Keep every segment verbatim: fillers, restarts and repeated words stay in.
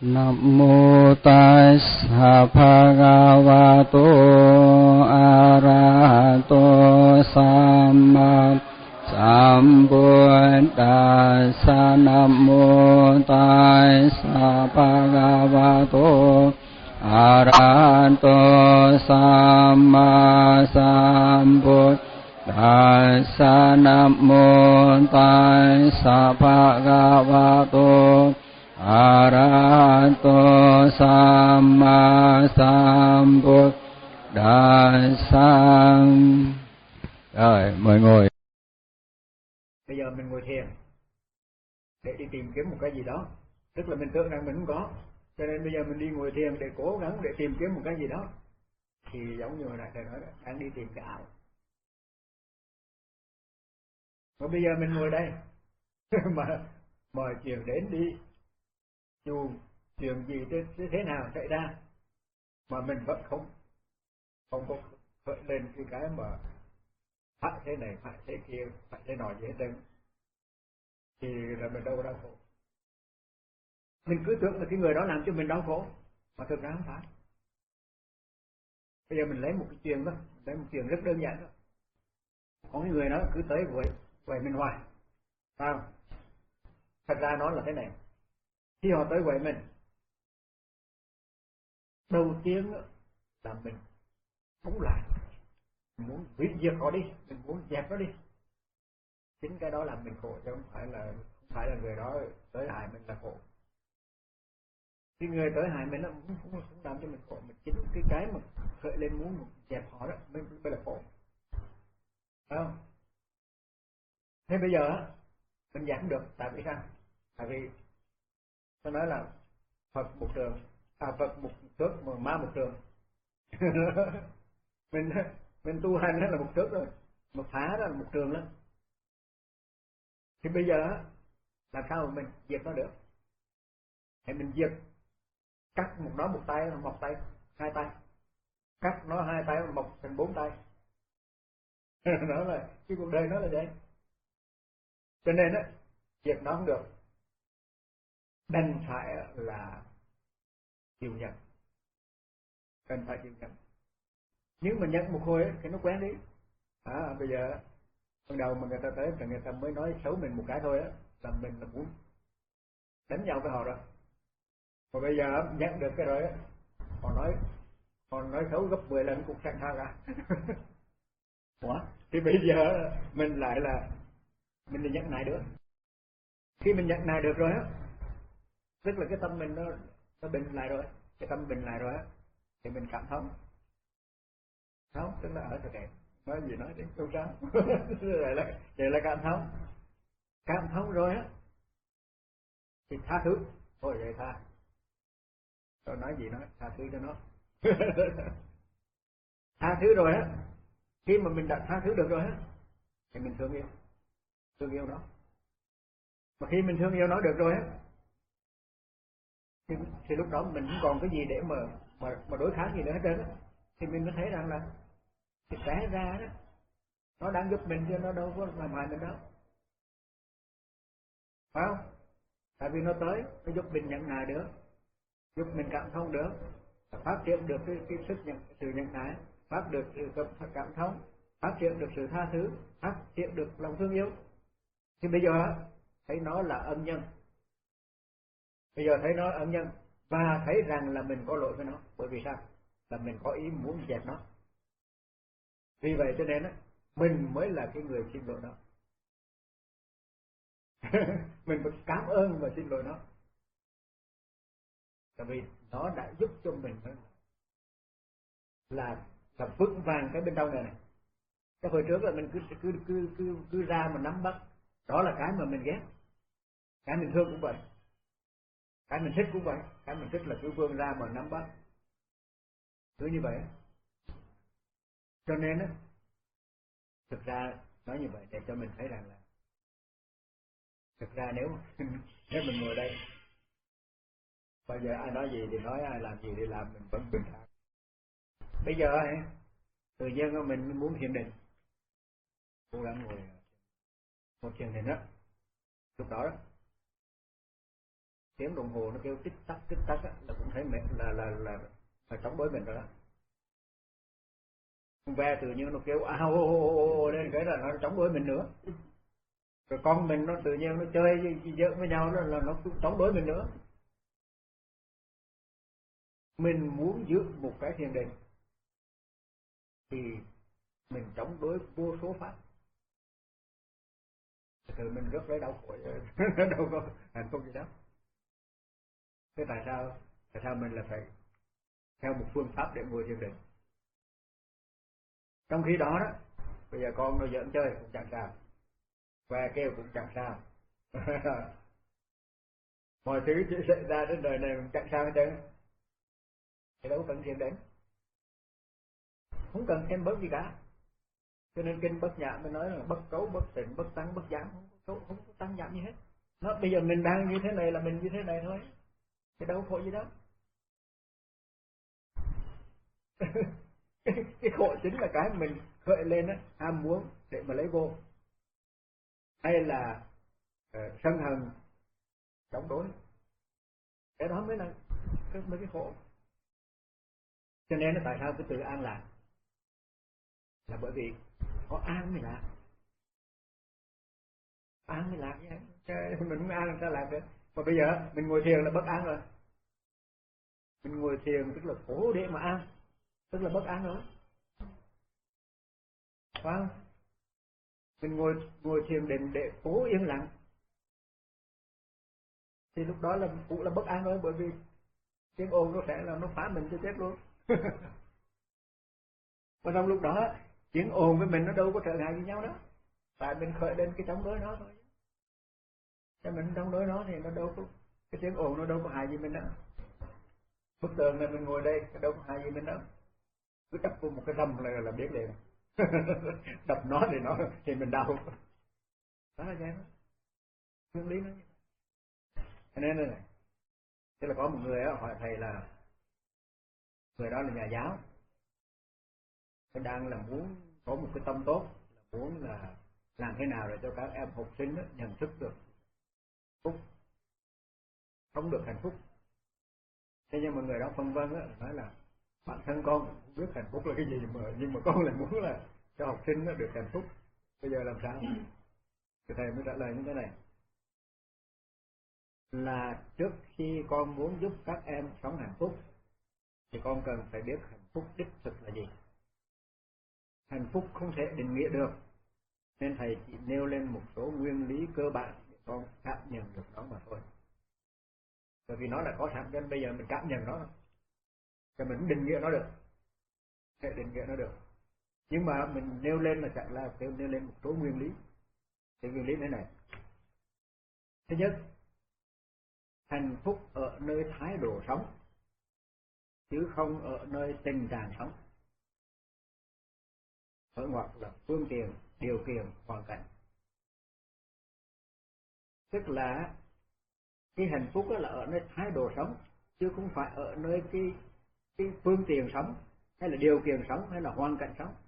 Nam mô Tassa Bhagavato Arahato Samma Sambuddhassa. Nam mô Tassa Bhagavato Arahato Samma Sambuddhassa. Nam mô Tassa Bhagavato Arahato Samma Sambuddhassa. Rồi, mời ngồi. Bây giờ mình ngồi thiền để đi tìm kiếm một cái gì đó, tức là mình tưởng rằng mình không có, cho nên bây giờ mình đi ngồi thiền để cố gắng để tìm kiếm một cái gì đó, thì giống như hồi nãy thầy nói đó, đang đi tìm cái ảo. Mà bây giờ mình ngồi đây mà mọi chuyện đến đi, dù chuyện gì thế, thế nào xảy ra mà mình vẫn không không có khởi lên cái cái mà phải thế này, phải thế kia, phải thế nọ gì hết trơn, thì là mình đâu có đau khổ. Mình cứ tưởng là cái người đó làm cho mình đau khổ, mà thực ra không phải. Bây giờ mình lấy một cái chuyện đó, lấy một chuyện rất đơn giản đó. Có cái người đó cứ tới quậy quậy mình hoài, phải không? Thật ra nó là thế này, khi họ tới quậy mình, đầu tiên là mình không lại, mình muốn hủy diệt họ đi, mình muốn dẹp nó đi. Chính cái đó làm mình khổ, chứ không phải là không phải là người đó tới hại mình là khổ. Cái người tới hại mình nó cũng không, không làm cho mình khổ, mình chính cái cái mà khởi lên muốn dẹp họ đó mới mới là khổ, phải không? Thế bây giờ mình dẹp được, tại vì sao? Tại vì tôi nói là Phật một trường, à Phật một thước mà ma một trường. mình mình tu hành đó là một thước rồi, một phá đó là một trường đó. Thì bây giờ làm sao mà mình diệt nó được? Thì mình diệt, cắt một nó một tay, một tay, hai tay, cắt nó hai tay, một thành bốn tay. Đó là cái cuộc đời nó là vậy. Cho nên á, diệt nó không được, đành phải là chịu nhận, cần phải chịu nhận. Nếu mà nhận một hồi ấy, thì nó quen đi. À, bây giờ ban đầu mà người ta tới thì người ta mới nói xấu mình một cái thôi á, là mình là muốn đánh nhau với họ rồi. Mà bây giờ nhận được cái rồi á, họ nói họ nói xấu gấp mười lần cũng sẵn sàng ra. Ủa? Thì bây giờ mình lại là mình đi nhận này được. Khi mình nhận này được rồi á, tức là cái tâm mình nó nó bình lại rồi, cái tâm bình lại rồi á, thì mình cảm thông. Không, tức là ở thực tế nói gì nói đi, không sao. Vậy là vậy là cảm thông, cảm thông rồi á thì tha thứ. Thôi vậy tha, tôi nói gì nói tha thứ cho nó. Tha thứ rồi á, khi mà mình đã tha thứ được rồi á, thì mình thương yêu, thương yêu nó. Mà khi mình thương yêu nó được rồi á, thì, thì lúc đó mình không còn cái gì để mà mà mà đối kháng gì nữa hết trơn á, thì mình mới thấy rằng là thì té ra đó, nó đang giúp mình chứ nó đâu có làm hại mình đâu, phải không? Tại vì nó tới, nó giúp mình nhận nại được, giúp mình cảm thông được, phát triển được cái, cái sức nhận, sự nhận nại, phát được sự cảm thông, phát triển được sự tha thứ, phát triển được lòng thương yêu. Thì bây giờ thấy nó là ân nhân, bây giờ thấy nó là ân nhân và thấy rằng là mình có lỗi với nó, bởi vì sao? Là mình có ý muốn dẹp nó. Vì vậy cho nên á, mình mới là cái người xin lỗi nó. Mình phải cảm ơn và xin lỗi nó, tại vì nó đã giúp cho mình là là vững vàng cái bên trong này này. Cái hồi trước là mình cứ cứ cứ cứ cứ ra mà nắm bắt, đó là cái mà mình ghét, cái mình thương cũng vậy, cái mình thích cũng vậy, cái mình thích là cứ vươn ra mà nắm bắt, cứ như vậy. Cho nên á, thực ra nói như vậy để cho mình thấy rằng là thực ra nếu nếu mình ngồi đây, bây giờ ai nói gì thì nói, ai làm gì thì làm, mình vẫn bình thản. Bây giờ tự nhiên mình muốn thiền định, cố gắng ngồi ngồi thiền định đó, lúc đó đó tiếng đồng hồ nó kêu tích tắc tích tắc á, là cũng thấy mệt, là là là là chống đối mình rồi đó. Con ve tự nhiên nó kêu ao lên cái là nó chống đối mình nữa. Rồi con mình nó tự nhiên nó chơi giỡn với nhau đó là nó cũng chống đối mình nữa. Mình muốn giữ một cái thiền định thì mình chống đối vô số pháp, thì mình rất lấy đau khổ, đâu có hạnh phúc gì đó. Thế tại sao tại sao mình là phải theo một phương pháp để ngồi thiền định? Trong khi đó đó, bây giờ con nó giỡn chơi cũng chẳng sao, ve kêu cũng chẳng sao, mọi thứ chỉ xảy ra trên đời này cũng chẳng sao hết trơn, thì đâu cần thiền định, không cần thêm bớt gì cả. Cho nên kinh Bát Nhã mới nói là bất cấu bất tịnh bất tăng bất giảm, không có không có tăng giảm gì hết. Nó bây giờ mình đang như thế này là mình như thế này thôi, thì đâu khổ gì đó. cái, cái khổ chính là cái mình khởi lên á, ham muốn để mà lấy vô, hay là uh, sân hận chống đối, cái đó mới là cái mới cái khổ. Cho nên là tại sao cái từ an lạc là bởi vì có an mới lạc, an mới lạc vậy. Chứ mình không an làm sao lạc được. Mà bây giờ mình ngồi thiền là bất an rồi, mình ngồi thiền tức là khổ để mà an, tức là bất an rồi, phải không? Mình ngồi ngồi thiền định để cố yên lặng thì lúc đó là cũng là bất an rồi, bởi vì tiếng ồn nó sẽ là nó phá mình cho chết luôn. Và trong lúc đó tiếng ồn với mình nó đâu có trở ngại với nhau đó, tại mình khởi lên cái chống đối nó thôi. Cho mình chống đối nó thì nó đâu có, cái tiếng ồn nó đâu có hại gì mình đâu. Bức tường này mình ngồi đây đâu có hại gì mình đâu, cứ đập vô một cái râm là là biết liền. Đập nó thì nó thì mình đau. Đó là vậy đó, nguyên lý nó. Cho nên này, tức là có một người đó, hỏi thầy là người đó là nhà giáo, thầy đang là muốn có một cái tâm tốt, là muốn là làm thế nào để cho các em học sinh đó, nhận thức được phúc, sống được hạnh phúc. Thế nhưng mà người đó phân vân á, nói là bản thân con không biết hạnh phúc là cái gì, mà nhưng mà con lại muốn là cho học sinh nó được hạnh phúc. Bây giờ làm sao? Thì thầy mới trả lời như thế này, là trước khi con muốn giúp các em sống hạnh phúc thì con cần phải biết hạnh phúc đích thực là gì. Hạnh phúc không thể định nghĩa được, nên thầy chỉ nêu lên một số nguyên lý cơ bản để con cảm nhận được nó mà thôi. Bởi vì nó là có sẵn, nên bây giờ mình cảm nhận nó, cho mình định nghĩa nó được, để định nghĩa nó được. Nhưng mà mình nêu lên là chẳng là nêu lên một số nguyên lý. Thì nguyên lý thế này. Thứ nhất, hạnh phúc ở nơi thái độ sống, chứ không ở nơi tình trạng sống. Ở ngoặc là phương tiện, điều kiện, hoàn cảnh. Tức là cái hạnh phúc đó là ở nơi thái độ sống, chứ không phải ở nơi cái cái phương tiện sống, hay là điều kiện sống, hay là hoàn cảnh sống.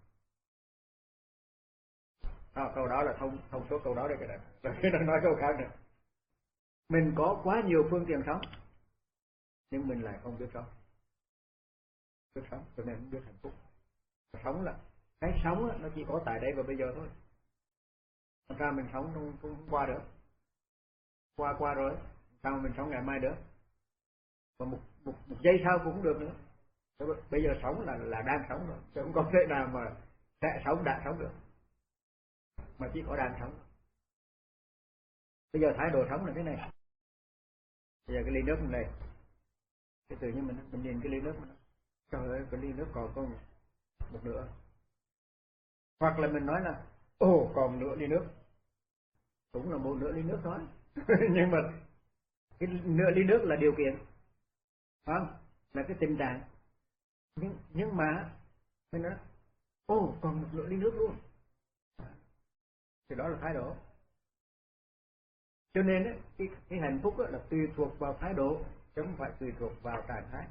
Đó, câu đó là thông thông số câu đó đây cái này. Rồi nó nói câu khác nữa. Mình có quá nhiều phương tiện sống, nhưng mình lại không biết sống. Biết sống, cho nên không biết hạnh phúc. Sống là cái sống đó, nó chỉ có tại đây và bây giờ thôi. Làm sao mình sống không, không qua được? Qua qua rồi, sao mình sống ngày mai được? Và một, một, một giây sau cũng được nữa. Bây giờ sống là là đang sống rồi, chứ không có thể nào mà sẽ sống đã sống được, mà chỉ có đang sống. Bây giờ thái độ sống là thế này. Bây giờ cái ly nước này, cái tự nhiên mình mình nhìn cái ly nước mình, trời ơi cái ly nước còn có một nửa. Hoặc là mình nói là ồ còn nửa ly nước, cũng là một nửa ly nước thôi. Nhưng mà cái nửa ly nước là điều kiện, phải không? Là cái tình trạng. Nhưng nhưng mà mình nói ồ còn một nửa ly nước luôn, thì đó là thái độ. Cho nên ấy, cái, cái hạnh phúc là tùy thuộc vào thái độ, chứ không phải tùy thuộc vào trạng thái.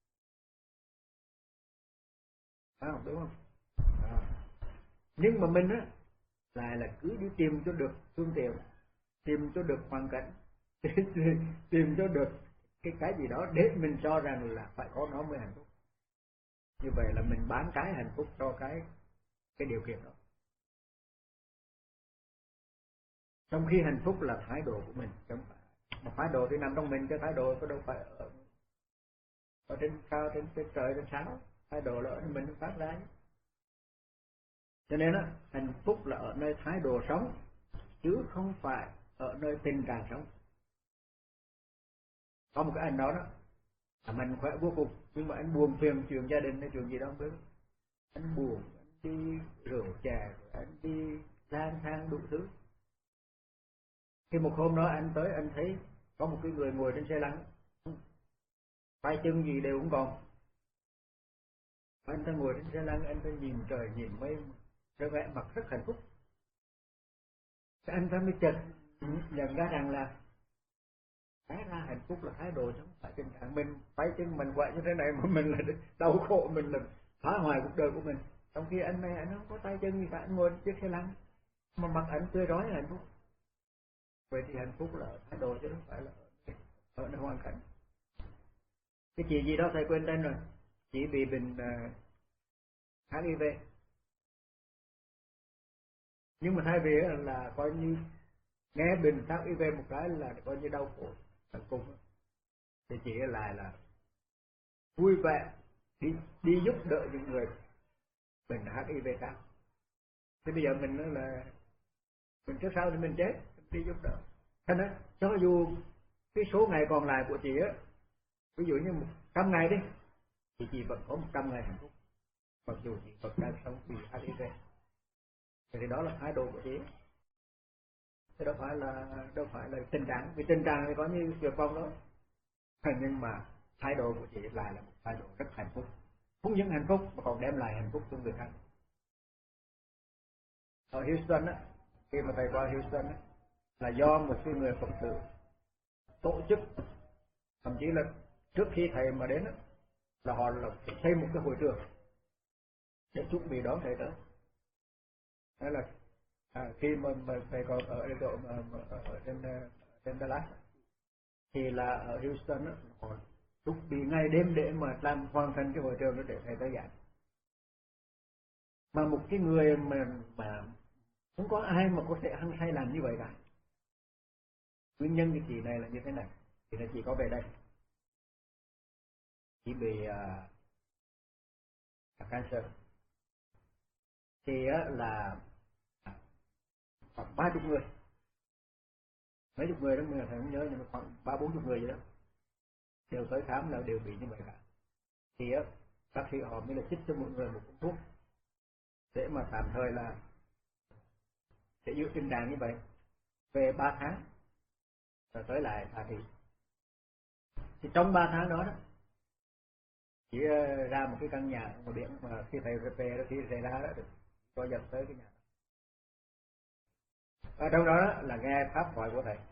Phải không? Đúng không? À. Nhưng mà mình á lại là cứ đi tìm cho được phương tiện, tìm cho được hoàn cảnh, tìm cho được cái cái gì đó để mình cho rằng là phải có nó mới hạnh phúc. Như vậy là mình bán cái hạnh phúc cho cái cái điều kiện đó. Trong khi hạnh phúc là thái độ của mình, không phải mà thái độ thì nằm trong mình, cái thái độ có đâu phải ở, ở trên cao, trên, trên trời, trên sao. Thái độ là ở mình phát ra. Cho nên á, hạnh phúc là ở nơi thái độ sống, chứ không phải ở nơi tình trạng sống. Có một cái anh đó đó, là mình khỏe vô cùng, nhưng mà anh buồn phiền chuyện gia đình hay chuyện gì đó không biết. Anh buồn, anh đi rượu chè, anh đi lang thang đủ thứ. Khi một hôm đó anh tới, anh thấy có một cái người ngồi trên xe lăn, tay chân gì đều không còn. Anh ta ngồi trên xe lăn, anh ta nhìn trời nhìn mây, rất vẻ mặt rất hạnh phúc. Anh ta mới chợt nhận ra rằng là cái ra hạnh phúc là thái độ, chứ không phải tình trạng. Mình tay chân mình quậy như thế này mà mình là đau khổ, mình là phá hoại cuộc đời của mình. Trong khi anh này anh không có tay chân gì cả, anh ngồi trên chiếc xe lăn mà mặt anh tươi rói hạnh phúc. Vậy thì hạnh phúc là ở thái độ chứ không phải là ở nơi hoàn cảnh. Cái chị gì đó thầy quên tên rồi, chị bị bệnh uh, hát i vê, nhưng mà thay vì là coi như nghe bệnh hát i vê một cái là coi như đau khổ tận cùng, thì chị lại là vui vẻ đi đi giúp đỡ những người bệnh hát i vê khác. Thì bây giờ mình là mình trước sau thì mình chết, mình đi giúp đỡ. Cho nên cho dù cái số ngày còn lại của chị á, ví dụ như một trăm ngày đi, thì chị vẫn có một trăm ngày hạnh phúc, mặc dù chị vẫn đang sống vì hát i vê. Thì đó là thái độ của chị. Chứ đâu phải là đâu phải là tình trạng, vì tình trạng thì có như tuyệt vọng đó. Nhưng mà thái độ của chị lại là một thái độ rất hạnh phúc, không những hạnh phúc mà còn đem lại hạnh phúc cho người khác. Ở Houston á, khi mà thầy qua Houston á, là do một cái người Phật tử tổ chức, thậm chí là trước khi thầy mà đến á, là họ là xây một cái hội trường để chuẩn bị đón thầy tới. Đó là à, khi mà, mà thầy còn ở độ mà, mà, ở trên trên Dallas thì là ở Houston đó, họ chuẩn bị ngày đêm để mà làm hoàn thành cái hội trường đó để thầy tới giảng. Mà một cái người mà mà không có ai mà có thể hăng say làm như vậy cả. Nguyên nhân cái chị này là như thế này, thì là chị có về đây, chị bị uh, cancer, thì uh, là khoảng ba chục người, mấy chục người đó mình thầy không nhớ, nhưng mà khoảng ba bốn chục người vậy đó, đều tới khám là đều bị như vậy cả. Thì uh, bác sĩ họ mới là chích cho mọi người một thuốc để mà tạm thời là sẽ giữ tình trạng như vậy về ba tháng rồi tới lại thả thị. Thì trong ba tháng đó đó chỉ ra một cái căn nhà ở ngoài biển, mà khi thầy về đó, khi thầy ra đó có dần tới cái nhà đó. Ở trong đó, đó là nghe pháp thoại của thầy,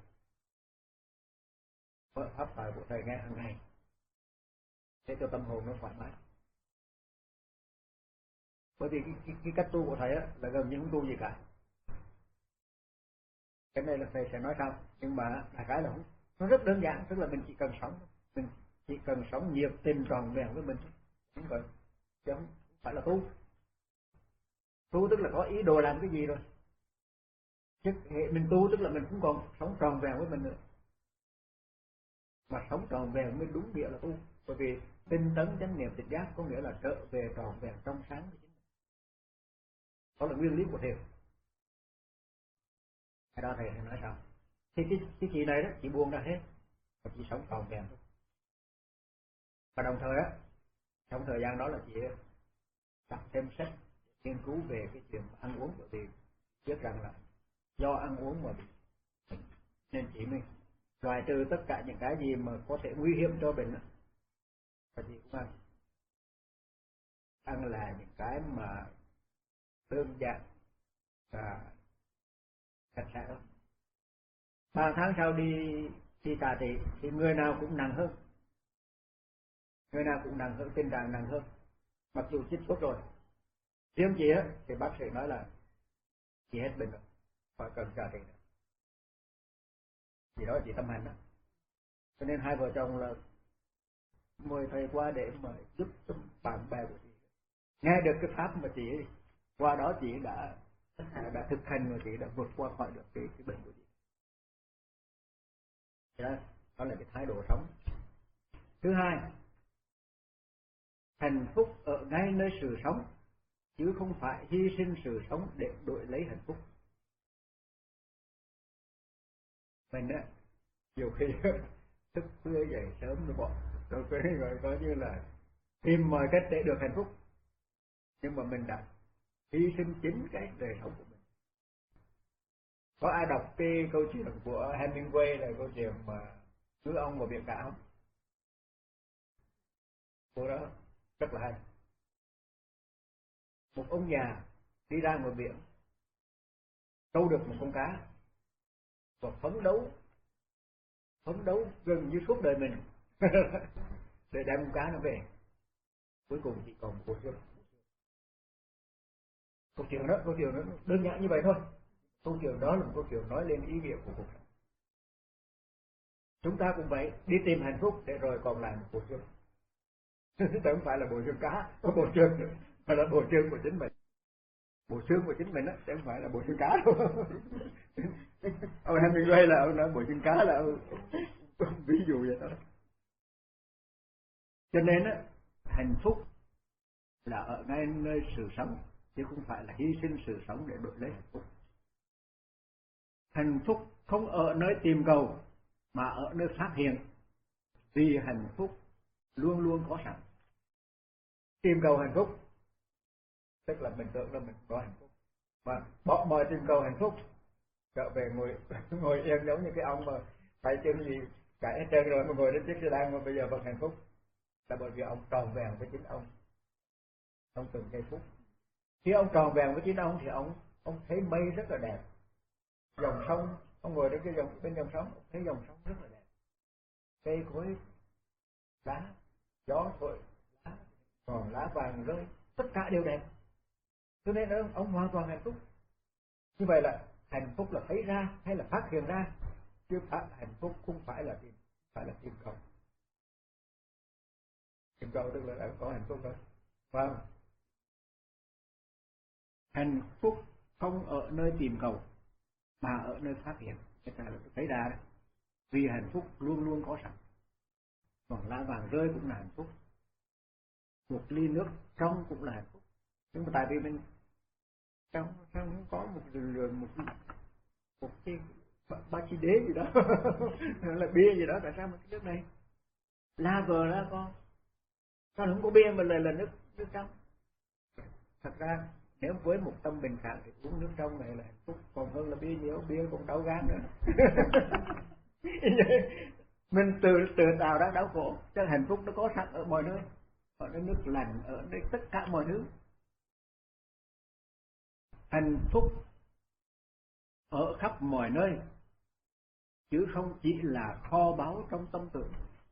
pháp thoại của thầy nghe hàng ngày để cho tâm hồn nó thoải mái. Bởi vì cái, cái, cái cách tu của thầy á, là gần như không tu gì cả. Cái này là thầy sẽ nói sau, nhưng mà đại khái là nó rất đơn giản, tức là mình chỉ cần sống, mình chỉ cần sống nhiệt tình tròn vẹn với mình, không cần, chứ không phải là tu. Tu tức là có ý đồ làm cái gì rồi, chứ hệ mình tu tức là mình cũng còn sống tròn vẹn với mình nữa. Mà sống tròn vẹn mới đúng nghĩa là tu, bởi vì tinh tấn chánh niệm tỉnh giác có nghĩa là trở về tròn vẹn trong sáng của chính mình. Đó là nguyên lý của thiền. Cái đó thầy nói sao? Thì cái, cái chị này đó, chị buông ra hết, và chị sống tròn vẹn thôi. Và đồng thời á, trong thời gian đó là chị đọc thêm sách, nghiên cứu về cái chuyện ăn uống, bởi vì biết rằng là do ăn uống mà bị, nên chị mới loại trừ tất cả những cái gì mà có thể nguy hiểm cho bệnh. Và chị cũng ăn. Ăn là những cái mà đơn giản và sạch sẽ thôi. Ba tháng sau đi đi tà trị thì người nào cũng nặng hơn, người nào cũng nặng hơn, tình trạng nặng hơn, mặc dù chích thuốc rồi. Riêng chị á thì bác sĩ nói là chị hết bệnh rồi, phải cần trả trị. Thì đó là chị tâm hành đó. Cho nên hai vợ chồng là mời thầy qua để mà giúp cho bạn bè của chị nghe được cái pháp mà chị ấy, qua đó chị đã đã thực hành và chị đã vượt qua khỏi được cái, cái bệnh của chị. Đó, đó là cái thái độ sống. Thứ hai, hạnh phúc ở ngay nơi sự sống, chứ không phải hy sinh sự sống để đổi lấy hạnh phúc. Mình á, nhiều khi thức khuya dậy sớm rồi bỏ, rồi cái gọi coi như là tìm mọi cách để được hạnh phúc, nhưng mà mình đã hy sinh chính cái đời sống của mình. Có ai đọc cái câu chuyện của Hemingway là câu chuyện mà ngư ông và biển cả không? Cô đó rất là hay. Một ông già đi ra ngoài biển câu được một con cá và phấn đấu phấn đấu gần như suốt đời mình để đem con cá nó về. Cuối cùng chỉ còn một bộ xương. Câu chuyện đó, câu chuyện đó đơn giản như vậy thôi. Câu chuyện đó là một câu chuyện nói lên ý nghĩa của cuộc sống. Chúng ta cũng vậy, đi tìm hạnh phúc để rồi còn lại một bộ xương. Chứ không phải là bộ xương cá, có bộ xương mà là bộ xương của chính mình. Bộ xương của chính mình á, chứ không phải là bộ xương cá đâu. Ông Hemingway là ông nói bộ xương cá là ông, ông ví dụ vậy đó. Cho nên á, hạnh phúc là ở ngay nơi sự sống, chứ không phải là hy sinh sự sống để đổi lấy hạnh phúc. Hạnh phúc không ở nơi tìm cầu, mà ở nơi phát hiện, vì hạnh phúc luôn luôn có sẵn. Tìm cầu hạnh phúc tức là mình tưởng là mình có hạnh phúc, mà bỏ mọi tìm cầu hạnh phúc, trở về ngồi ngồi yên giống như cái ông mà tay chân gì cãi hết trơn rồi mà ngồi đến chiếc xe đan mà bây giờ vẫn hạnh phúc, là bởi vì ông tròn vẹn với chính ông trong từng giây phút. Khi ông tròn vẹn với chính ông thì ông ông thấy mây rất là đẹp, dòng sông, ông ngồi đến cái dòng bên dòng sông, thấy dòng sông rất là đẹp, cây cối, lá, gió thổi lá, còn lá vàng rơi, tất cả đều đẹp. Cho nên ông, ông hoàn toàn hạnh phúc. Như vậy là hạnh phúc là thấy ra hay là phát hiện ra, chứ phải hạnh phúc không phải là tìm phải là tìm cầu. Tìm cầu tức là đã có hạnh phúc rồi, phải không? Hạnh phúc không ở nơi tìm cầu, mà ở nơi phát hiện. Cái này là thấy ra đấy. Vì hạnh phúc luôn luôn có sẵn. Còn lá vàng rơi cũng là hạnh phúc, một ly nước trong cũng là hạnh phúc. Nhưng mà tại vì mình trong trong không có một lượng một một cái ba chi đế gì đó là bia gì đó, tại sao mà cái nước này la vờ la con sao không có bia mà lại là nước nước trong? Thật ra nếu với một tâm bình thản thì uống nước trong này là hạnh phúc còn hơn là bia nhiều, bia còn đau gan nữa. Mình tự tự tạo ra đau khổ, cho hạnh phúc nó có sẵn ở mọi nơi, ở nơi nước lành, ở nơi tất cả mọi thứ. Hạnh phúc ở khắp mọi nơi, chứ không chỉ là kho báu trong tâm tưởng.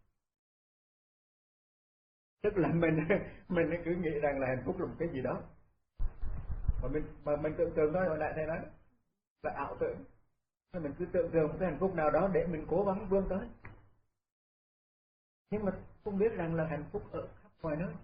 Tức là mình mình cứ nghĩ rằng là hạnh phúc là một cái gì đó mà mình mà mình tưởng tượng thôi, hồi nãy thầy nói là ảo tưởng. Mình cứ tưởng tượng một cái hạnh phúc nào đó để mình cố gắng vươn tới, nhưng mà không biết rằng là hạnh phúc ở khắp mọi nơi.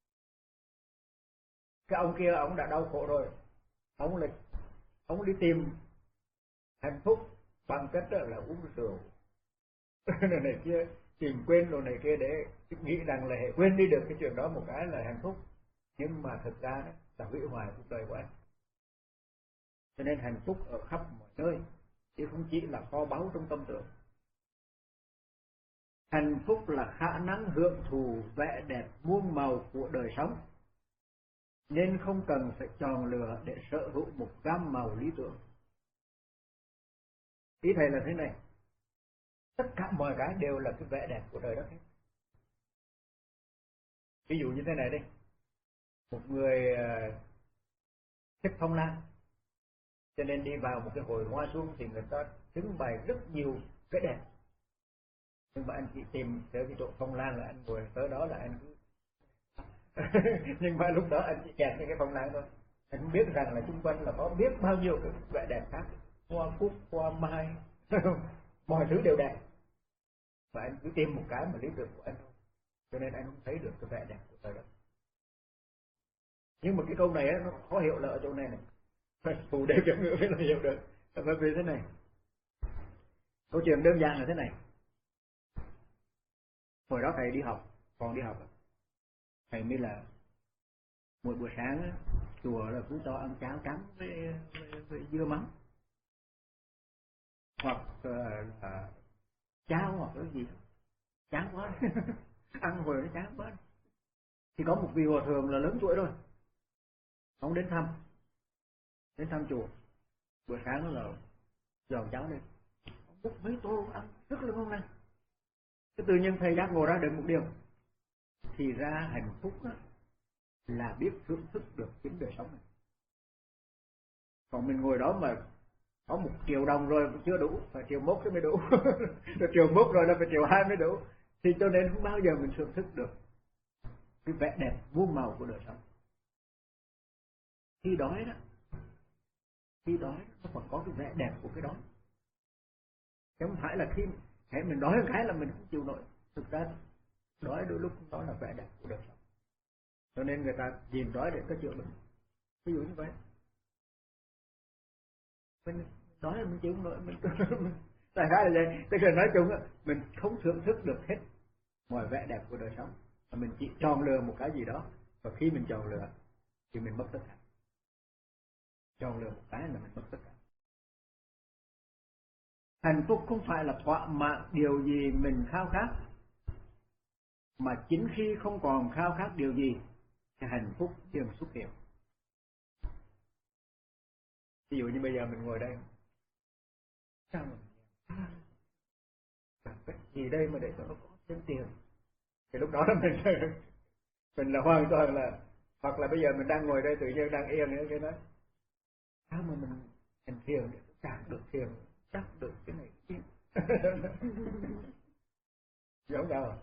Cái ông kia ông đã đau khổ rồi, ông là ông đi tìm hạnh phúc bằng cách là uống rượu này, này kia, tìm quên đồ này kia để nghĩ rằng là hệ quên đi được cái chuyện đó một cái là hạnh phúc, nhưng mà thực ra đó là hủy hoại cuộc đời của anh. Cho nên hạnh phúc ở khắp mọi nơi, chứ không chỉ là kho báu trong tâm tưởng. Hạnh phúc là khả năng hưởng thụ vẻ đẹp muôn màu của đời sống, nên không cần phải chọn lựa để sở hữu một gam màu lý tưởng. Ý thầy là thế này, tất cả mọi cái đều là cái vẻ đẹp của đời đất hết. Ví dụ như thế này đây, một người thích phong lan, cho nên đi vào một cái hội hoa xuân thì người ta trưng bày rất nhiều cái đẹp, nhưng mà anh chỉ tìm tới cái chỗ phong lan là anh ngồi tới đó là anh cứ nhưng mà lúc đó anh chỉ kẹt cái phong lan thôi, anh không biết rằng là xung quanh là có biết bao nhiêu cái vẻ đẹp khác, hoa cúc, hoa mai, mọi thứ đều đẹp, và anh cứ tìm một cái mà lý tưởng của anh thôi, cho nên anh không thấy được cái vẻ đẹp của trời đất. Nhưng mà cái câu này á, nó khó hiểu là ở chỗ này này, phải phù đều cho ngữ mới là hiểu được. Là bởi vì thế này, câu chuyện đơn giản là thế này. Hồi đó thầy đi học, còn đi học, thầy mới là mỗi buổi sáng á, chùa là cứ cho ăn cháo trắng với, với, với dưa mắm, hoặc là cháo hoặc cái gì đó, chán quá ăn hồi nó chán quá. Thì có một vị hòa thượng là lớn tuổi rồi, ông đến thăm, đến thăm chùa, buổi sáng là giòn cháo lên, ông múc mấy tô ăn rất là ngon lành. Cái tự nhiên thầy giác ngộ ra được một điều, thì ra hạnh phúc đó là biết thưởng thức được chính đời sống này. Còn mình ngồi đó mà có một triệu đồng rồi chưa đủ, phải triệu mốt mới đủ rồi triệu mốt rồi là phải triệu hai mới đủ, thì cho nên không bao giờ mình thưởng thức được cái vẻ đẹp muôn màu của đời sống. Khi đói đó, khi đói nó còn có cái vẻ đẹp của cái đói, chứ không phải là khi hãy mình đói cái là mình không chịu nổi. Thực ra đói đôi lúc đó là vẻ đẹp của đời sống, cho nên người ta nhìn đói để có chữa bệnh. Ví dụ như vậy, mình đói là mình chịu không nổi, mình tại sao là vậy? Tức là nói chung á, mình không thưởng thức được hết mọi vẻ đẹp của đời sống, mà mình chỉ chọn lựa một cái gì đó, và khi mình chọn lựa thì mình mất tất cả. Chọn lựa một cái là mình mất tất cả. Hạnh phúc không phải là thỏa mãn điều gì mình khao khát, mà chính khi không còn khao khát điều gì thì hạnh phúc liền xuất hiện. Ví dụ như bây giờ mình ngồi đây, sao mà cái gì đây mà để cho nó có thêm tiền, thì lúc đó là mình mình là hoàn toàn là, hoặc là bây giờ mình đang ngồi đây tự nhiên đang yên nữa, cái nói sao mà mình hành thiền để đạt được thiền, chắc được cái này cái kia giống nhau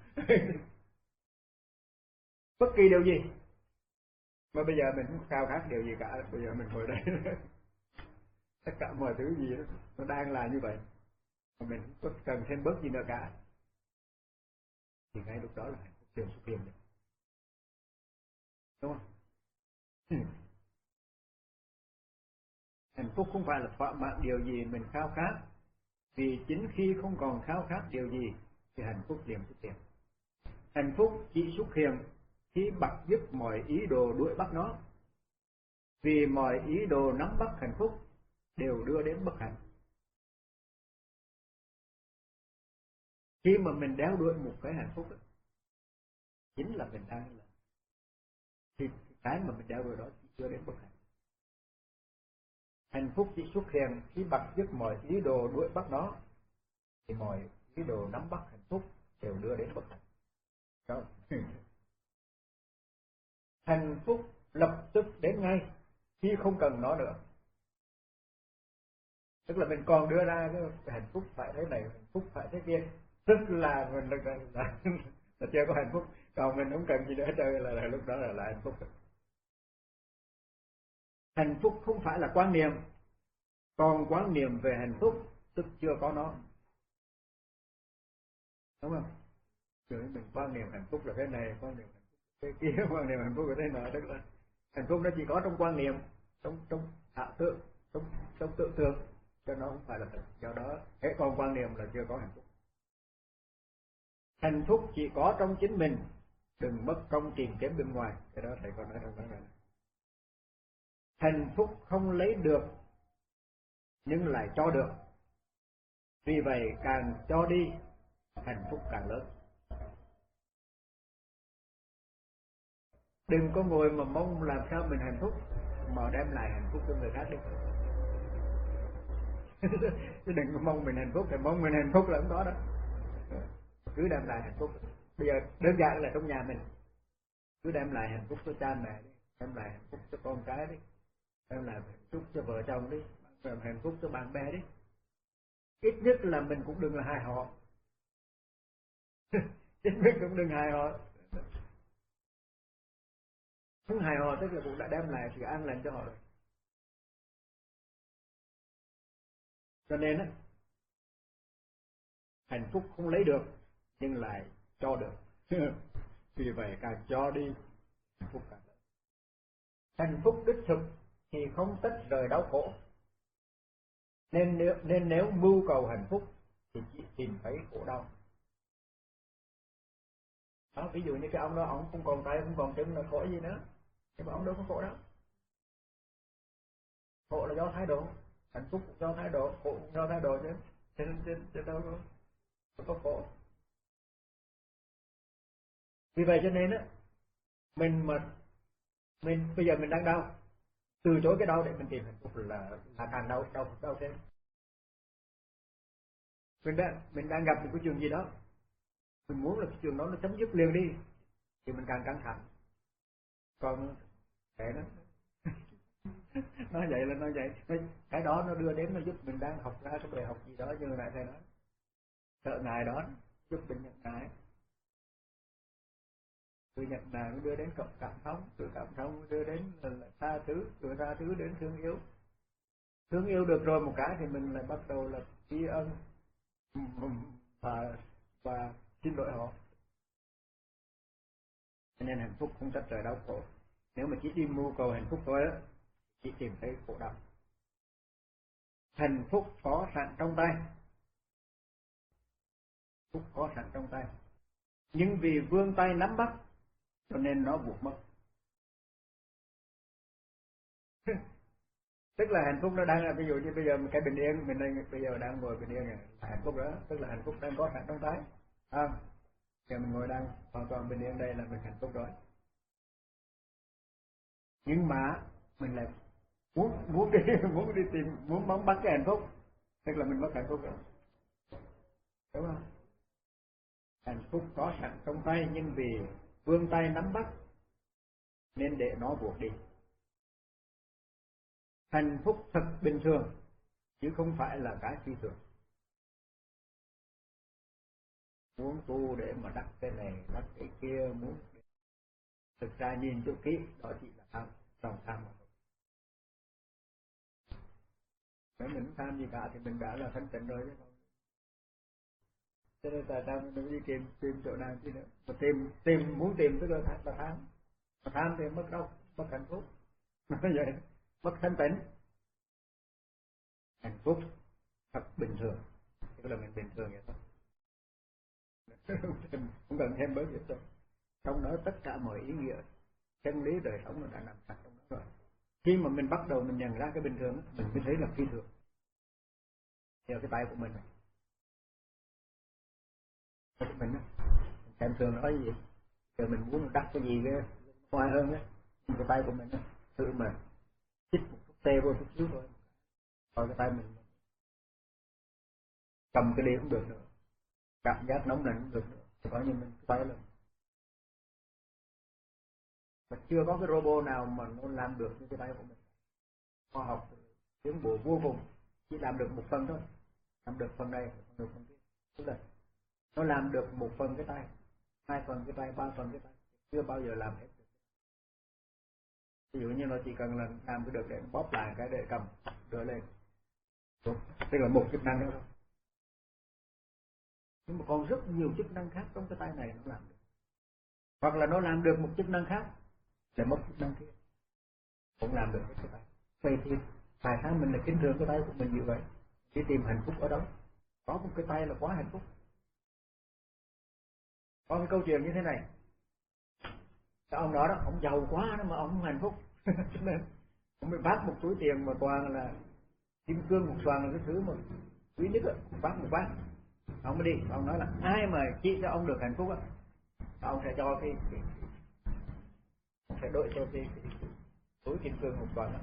bất kỳ điều gì mà bây giờ mình không khao khát điều gì cả, bây giờ mình ngồi đây tất cả mọi thứ gì đó, nó đang là như vậy, mà mình không có cần thêm bớt gì nữa cả, thì ngay lúc đó là hạnh phúc liền xuất hiện được, đúng không? Hạnh phúc không phải là thỏa mãn điều gì mình khao khát, vì chính khi không còn khao khát điều gì thì hạnh phúc liền xuất hiện. Hạnh phúc chỉ xuất hiện khi bắt dứt mọi ý đồ đuổi bắt nó, vì mọi ý đồ nắm bắt hạnh phúc đều đưa đến bất hạnh. Khi mà mình đeo đuổi một cái hạnh phúc đó, chính là mình đang là, thì cái mà mình đeo đuổi đó chỉ đưa đến bất hạnh. Hạnh phúc chỉ xuất hiện khi bắt dứt mọi ý đồ đuổi bắt nó, thì mọi ý đồ nắm bắt hạnh phúc đều đưa đến bất hạnh. Đó. Hạnh phúc lập tức đến ngay khi không cần nó nữa. Tức là mình còn đưa ra cái hạnh phúc phải thế này, hạnh phúc phải thế kia, tức là mình là, là, là, là chưa có hạnh phúc. Còn mình không cần gì nữa chơi là, là lúc đó là, là hạnh phúc. Hạnh phúc không phải là quan niệm, còn quan niệm về hạnh phúc tức chưa có nó, đúng không? Rồi mình quan niệm hạnh phúc là thế này, quan niệm hạnh phúc thế kia, quan niệm hạnh phúc là thế nào, tức là hạnh phúc nó chỉ có trong quan niệm, trong trong ảo tưởng, trong trong tưởng tượng, cho nó không phải là thật. Do đó hễ còn quan niệm là chưa có hạnh phúc. Hạnh phúc chỉ có trong chính mình, đừng mất công tìm kiếm bên ngoài. Cái đó thầy còn nói trong đó này. Hạnh phúc không lấy được nhưng lại cho được, vì vậy càng cho đi hạnh phúc càng lớn. Đừng có ngồi mà mong làm sao mình hạnh phúc, mà đem lại hạnh phúc cho người khác đi. Chứ đừng có mong mình hạnh phúc, thì mong mình hạnh phúc là không có đó. Cứ đem lại hạnh phúc. Bây giờ đơn giản là trong nhà mình, cứ đem lại hạnh phúc cho cha mẹ đi, đem lại hạnh phúc cho con cái đi, đem lại hạnh phúc cho vợ chồng đi, đem hạnh phúc cho bạn bè đi. Ít nhất là mình cũng đừng là hại họ. Ít nhất cũng đừng hại họ. Không hại họ tức là cũng đã đem lại sự an lành cho họ rồi. Cho nên á, Hạnh phúc không lấy được nhưng lại cho được. Vì vậy càng cho đi, hạnh phúc càng lớn. Hạnh phúc đích thực thì không tách rời đau khổ. Nên nếu, nên nếu mưu cầu hạnh phúc thì chỉ tìm thấy khổ đau. Đó, ví dụ như cái ông đó, ông không còn tay, không còn chân là khổ gì nữa. Nhưng mà ông đâu có khổ đâu. Khổ là do thái độ, hạnh phúc do thái độ, khổ do thái độ chứ. Chứ, chứ, chứ đâu có, đâu có khổ. Vì vậy cho nên á, mình mà mình bây giờ mình đang đau, từ chối cái đau để mình tìm hạnh phúc là là càng đau đau đau thêm. Mình đang mình đang gặp một cái chuyện gì đó, mình muốn là cái chuyện đó nó chấm dứt liền đi thì mình càng căng thẳng. Còn kệ nó nói vậy là nói vậy, cái đó nó đưa đến nó giúp mình đang học ra cái bài học gì đó, như lại thầy nói sợ ngài đó giúp mình nhận ngài, từ nhận ngài nó đưa đến cộng cảm thông, từ cảm thông đưa đến là tha thứ, từ tha thứ đến thương yêu. Thương yêu được rồi một cái thì mình lại bắt đầu là tri ân và và xin lỗi họ. Cho nên hạnh phúc không tách rời đau khổ. Nếu mà chỉ đi mưu cầu hạnh phúc thôi á, chỉ tìm thấy khổ đau. Hạnh phúc có sẵn trong tay, phúc có sẵn trong tay, nhưng vì vươn tay nắm bắt cho nên nó buộc mất. Tức là hạnh phúc nó đang là, ví dụ như bây giờ cái bình yên mình đang bây giờ đang ngồi bình yên này là hạnh phúc đó, tức là hạnh phúc đang có sẵn trong tay. À, giờ mình ngồi đang hoàn toàn bình yên đây là mình hạnh phúc rồi. Nhưng mà mình lại muốn muốn đi muốn đi tìm muốn bóng bắt cái hạnh phúc, tức là mình mất hạnh phúc rồi, đúng không? Hạnh phúc có sẵn trong tay nhưng vì vươn tay nắm bắt nên để nó buộc đi. Hạnh phúc thật bình thường chứ không phải là cái phi thường. Muốn tu để mà đắc cái này đắc cái kia, muốn thực ra nhìn cho kỹ đó chỉ là tham, lòng tham mà thôi. Nếu mình tham gì cả thì mình đã là thanh tịnh rồi chứ không. Cho nên tại sao mình đi tìm tìm chỗ nào chứ nữa. Mà tìm tìm muốn tìm tức là tham, là tham. Mà tham thì mất đâu, mất hạnh phúc. Nó vậy, mất thanh tịnh. Hạnh phúc thật bình thường, tức là mình bình thường vậy thôi. Không cần thêm bớt gì đâu. Trong đó tất cả mọi ý nghĩa chân lý đời sống nó đã nằm sẵn trong đó rồi. Khi mà mình bắt đầu mình nhận ra cái bình thường, mình mới thấy là phi thường. Theo cái tay của mình này, mình xem thường nói gì, giờ mình muốn đắc cái gì cái hoài hơn á, cái tay của mình á, tự mà chích một chút tê vô chút xíu thôi, coi cái tay mình cầm cái ly cũng được nữa, cảm giác nóng lạnh cũng được nữa, thì coi như mình tay lên. Mà chưa có cái robot nào mà nó làm được như cái tay của mình. Khoa học tiến bộ vô cùng, chỉ làm được một phần thôi, làm được phần này, làm được phần kia. Tức là nó làm được một phần cái tay, hai phần cái tay, ba phần cái tay, chưa bao giờ làm hết được. Ví dụ như nó chỉ cần là làm cái được để bóp lại cái để cầm đưa lên, tức là một chức năng đó thôi. Nhưng mà còn rất nhiều chức năng khác trong cái tay này nó làm được, hoặc là nó làm được một chức năng khác để mất chức năng kia, cũng làm được cái tay. Vậy thì tại sao mình lại kính thường cái tay của mình như vậy? Chỉ tìm hạnh phúc ở đâu? Có một cái tay là quá hạnh phúc. Có cái câu chuyện như thế này, cái ông đó đó, ông giàu quá đó mà ông không hạnh phúc. Cho nên ông mới vác một túi tiền mà toàn là kim cương một xoàn, là cái thứ mà quý nhất á, vác một vác. Ông mới đi, ông nói là ai mà chỉ cho ông được hạnh phúc á, ông sẽ cho cái, cái ông sẽ đổi cho cái, cái, cái túi kim cương một xoàn đó.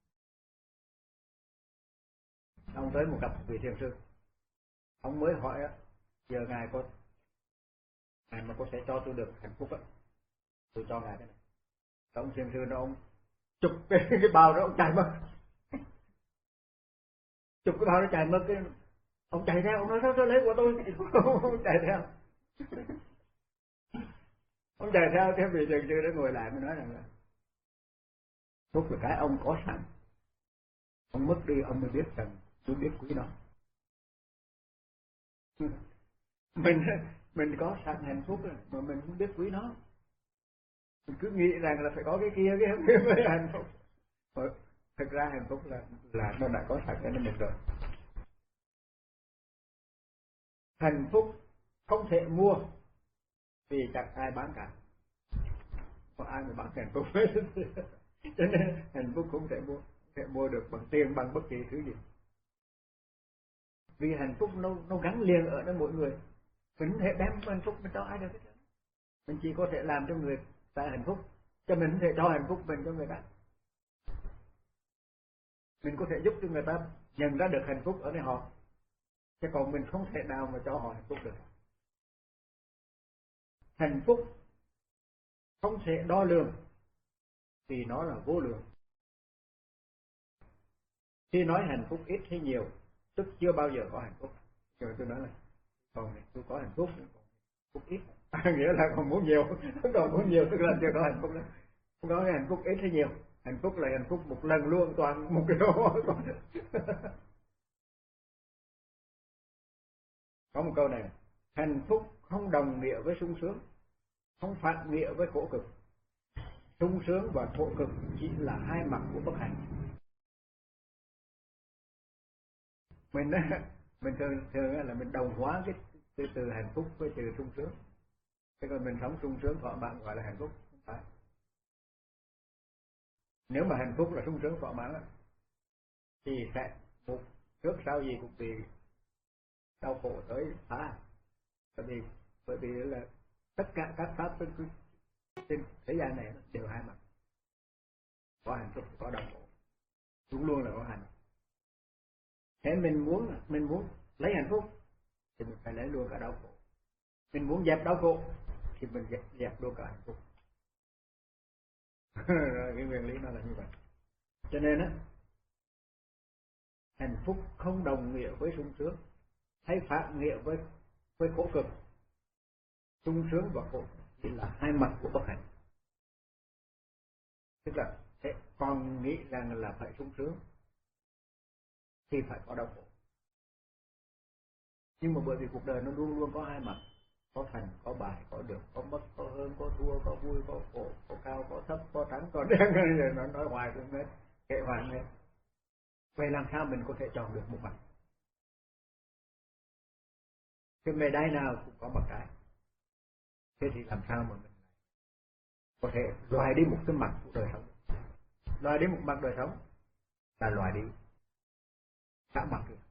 Ông tới một cặp vị thiền sư, ông mới hỏi á, giờ ngài có ngài mà có thể cho tôi được hạnh phúc á, tôi cho ngài cái này. Ông thiền sư nó ông chụp cái, cái bao đó ông chạy mất, chụp cái bao đó chạy mất, cái ông chạy theo, ông nói sao sao lấy của tôi. Ông chạy theo, ông chạy theo cái vị thiền sư đó ngồi lại mới nói rằng là phúc là cái ông có sẵn, ông mất đi ông mới biết rằng tôi biết quý nó. Mình mình có sẵn hạnh phúc rồi mà mình không biết quý nó, mình cứ nghĩ rằng là phải có cái kia cái kia mới hạnh phúc. Thực ra hạnh phúc là là nó đã có sẵn cho nên mình rồi. Hạnh phúc không thể mua vì chẳng ai bán cả, có ai mà bán hạnh phúc hết. Cho nên hạnh phúc không thể mua, không thể mua được bằng tiền, bằng bất kỳ thứ gì. Vì hạnh phúc nó nó gắn liền ở nơi mỗi người, mình không thể đem hạnh phúc mình cho ai được hết. Mình chỉ có thể làm cho người ta hạnh phúc, cho mình không thể cho hạnh phúc mình cho người ta. Mình có thể giúp cho người ta nhận ra được hạnh phúc ở nơi họ, chứ còn mình không thể nào mà cho họ hạnh phúc được. Hạnh phúc không thể đo lường vì nó là vô lượng. Khi nói hạnh phúc ít hay nhiều, tức chưa bao giờ có hạnh phúc. Rồi tôi nói là còn tôi có hạnh phúc, còn phúc ít. Nghĩa là còn muốn nhiều, còn muốn nhiều tức là chưa có hạnh phúc đó. Không có cái hạnh phúc ít hay nhiều. Hạnh phúc là hạnh phúc một lần luôn, toàn một cái đó. Có một câu này, hạnh phúc không đồng nghĩa với sung sướng, không phản nghĩa với khổ cực. Sung sướng và khổ cực chỉ là hai mặt của bất hạnh. Mình mình thường thường là mình đồng hóa cái từ từ hạnh phúc với từ sung sướng. Thế còn mình sống sung sướng thỏa mãn gọi là hạnh phúc, không phải. Nếu mà hạnh phúc là sung sướng thỏa mãn thì sẽ một trước sau gì cũng bị đau khổ tới phá. Bởi vì bởi vì là tất cả các pháp trên thế gian này đều hai mặt, có hạnh phúc có đau khổ, luôn luôn là có hạnh. Thế mình muốn mình muốn lấy hạnh phúc thì mình phải lấy luôn cả đau khổ. Mình muốn dẹp đau khổ thì mình dẹp, dẹp luôn cả hạnh phúc. Cái nguyên lý nó là như vậy. Cho nên á, hạnh phúc không đồng nghĩa với sung sướng, hay phản nghĩa với với khổ cực. Sung sướng và khổ chỉ là hai mặt của bất hạnh. Tức là thế con nghĩ rằng là phải sung sướng thì phải có đau khổ. Nhưng mà bởi vì cuộc đời nó luôn luôn có hai mặt, có thành, có bại, có được, có mất, có hơn, có thua, có vui, có khổ, có cao, có thấp, có trắng, có đen, rồi nó nói hoài cũng hết, kệ hoài hết. Vậy làm sao mình có thể chọn được một mặt? Cái mề đai nào cũng có mặt trái. Thế thì làm sao mà mình có thể loại đi một cái mặt của đời sống? Loại đi một mặt đời sống là loại đi cả mặt rồi.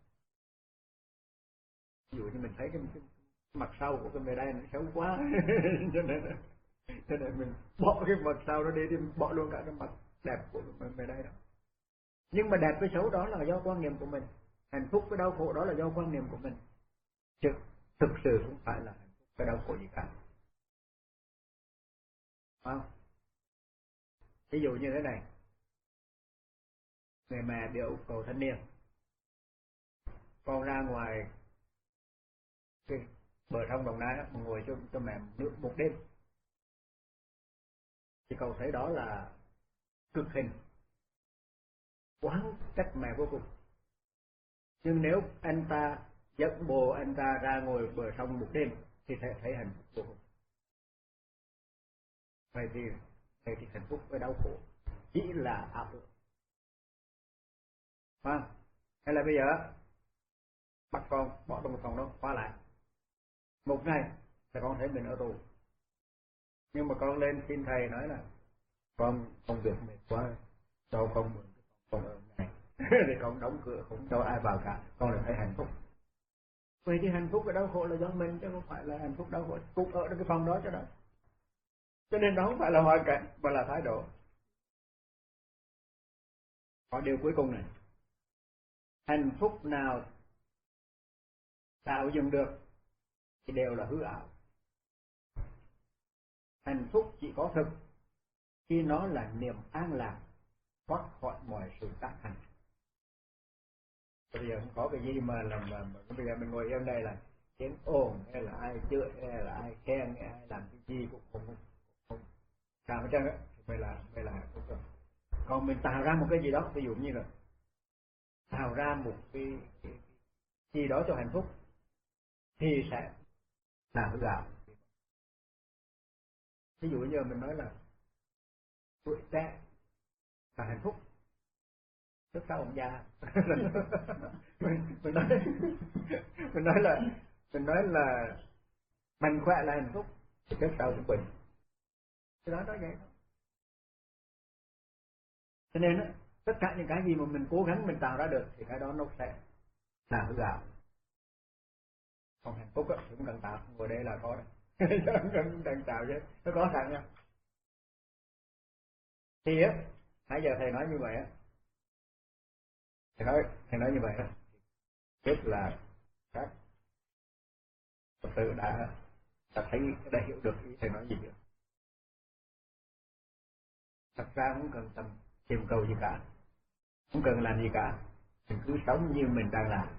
Ví dụ như mình thấy cái, cái mặt sau của cái mề đai nó xấu quá, cho nên cho nên mình bỏ cái mặt sau đó đi thì mình bỏ luôn cả cái mặt đẹp của cái mề đai đó. Nhưng mà đẹp với xấu đó là do quan niệm của mình, hạnh phúc với đau khổ đó là do quan niệm của mình, chứ thực sự không phải là hạnh phúc với đau khổ gì cả. Không? Ví dụ như thế này, người mẹ bị ưu cầu thanh niên, con ra ngoài cái bờ sông Đồng Nai mà ngồi cho, cho mẹ nước một đêm, thì cậu thấy đó là cực hình, quán trách mẹ vô cùng. Nhưng nếu anh ta dẫn bồ anh ta ra ngồi bờ sông một đêm thì thấy, thấy hạnh phúc vô cùng. Vậy thì, vậy thì hạnh phúc với đau khổ chỉ là ảo tưởng. À, hay là bây giờ bắt con bỏ trong một phòng đó khóa lại một ngày là con thấy mình ở tù, nhưng mà con lên xin thầy nói là con công việc mệt quá, cho con mượn con ở này thì con đóng cửa không cho ai vào cả, con lại thấy hạnh phúc. Vậy thì hạnh phúc và đau khổ là do mình, chứ không phải là hạnh phúc đau khổ cũng ở trong cái phòng đó cho đó. Cho nên đó không phải là hoàn cảnh mà là thái độ. Có điều cuối cùng này, hạnh phúc nào tạo dựng được thì đều là hư ảo. Hạnh phúc chỉ có thực khi nó là niềm an lạc thoát khỏi mọi sự tác hành. Bây giờ không có cái gì mà làm mà, mà bây giờ mình ngồi yên đây là tiếng ồn hay là ai chửi hay là ai khen hay ai làm cái gì cũng không không làm hết trơn á, vậy là vậy là hạnh phúc rồi. Còn mình tạo ra một cái gì đó, ví dụ như là tạo ra một cái, cái, cái gì đó cho hạnh phúc thì sẽ là hư ảo. Ví dụ như mình nói là tuổi trẻ là hạnh phúc, tức sau ông già. mình, mình nói mình nói là mình nói là mạnh khỏe là hạnh phúc, tức sau cũng bệnh. Cái đó nói vậy thôi. Cho nên á, tất cả những cái gì mà mình cố gắng mình tạo ra được thì cái đó nó sẽ là hư ảo. Còn hạnh phúc á, cũng cần tạo, ngồi đây là có đấy. Không cần, cần tạo chứ, nó có sẵn nha. Thì á, nãy giờ thầy nói như vậy á, thầy nói, thầy nói như vậy á, tức là các Phật tử đã, đã thấy, đã hiểu được ý thầy nói gì nữa. Thật ra không cần tầm tìm cầu gì cả, không cần làm gì cả, mình cứ sống như mình đang làm.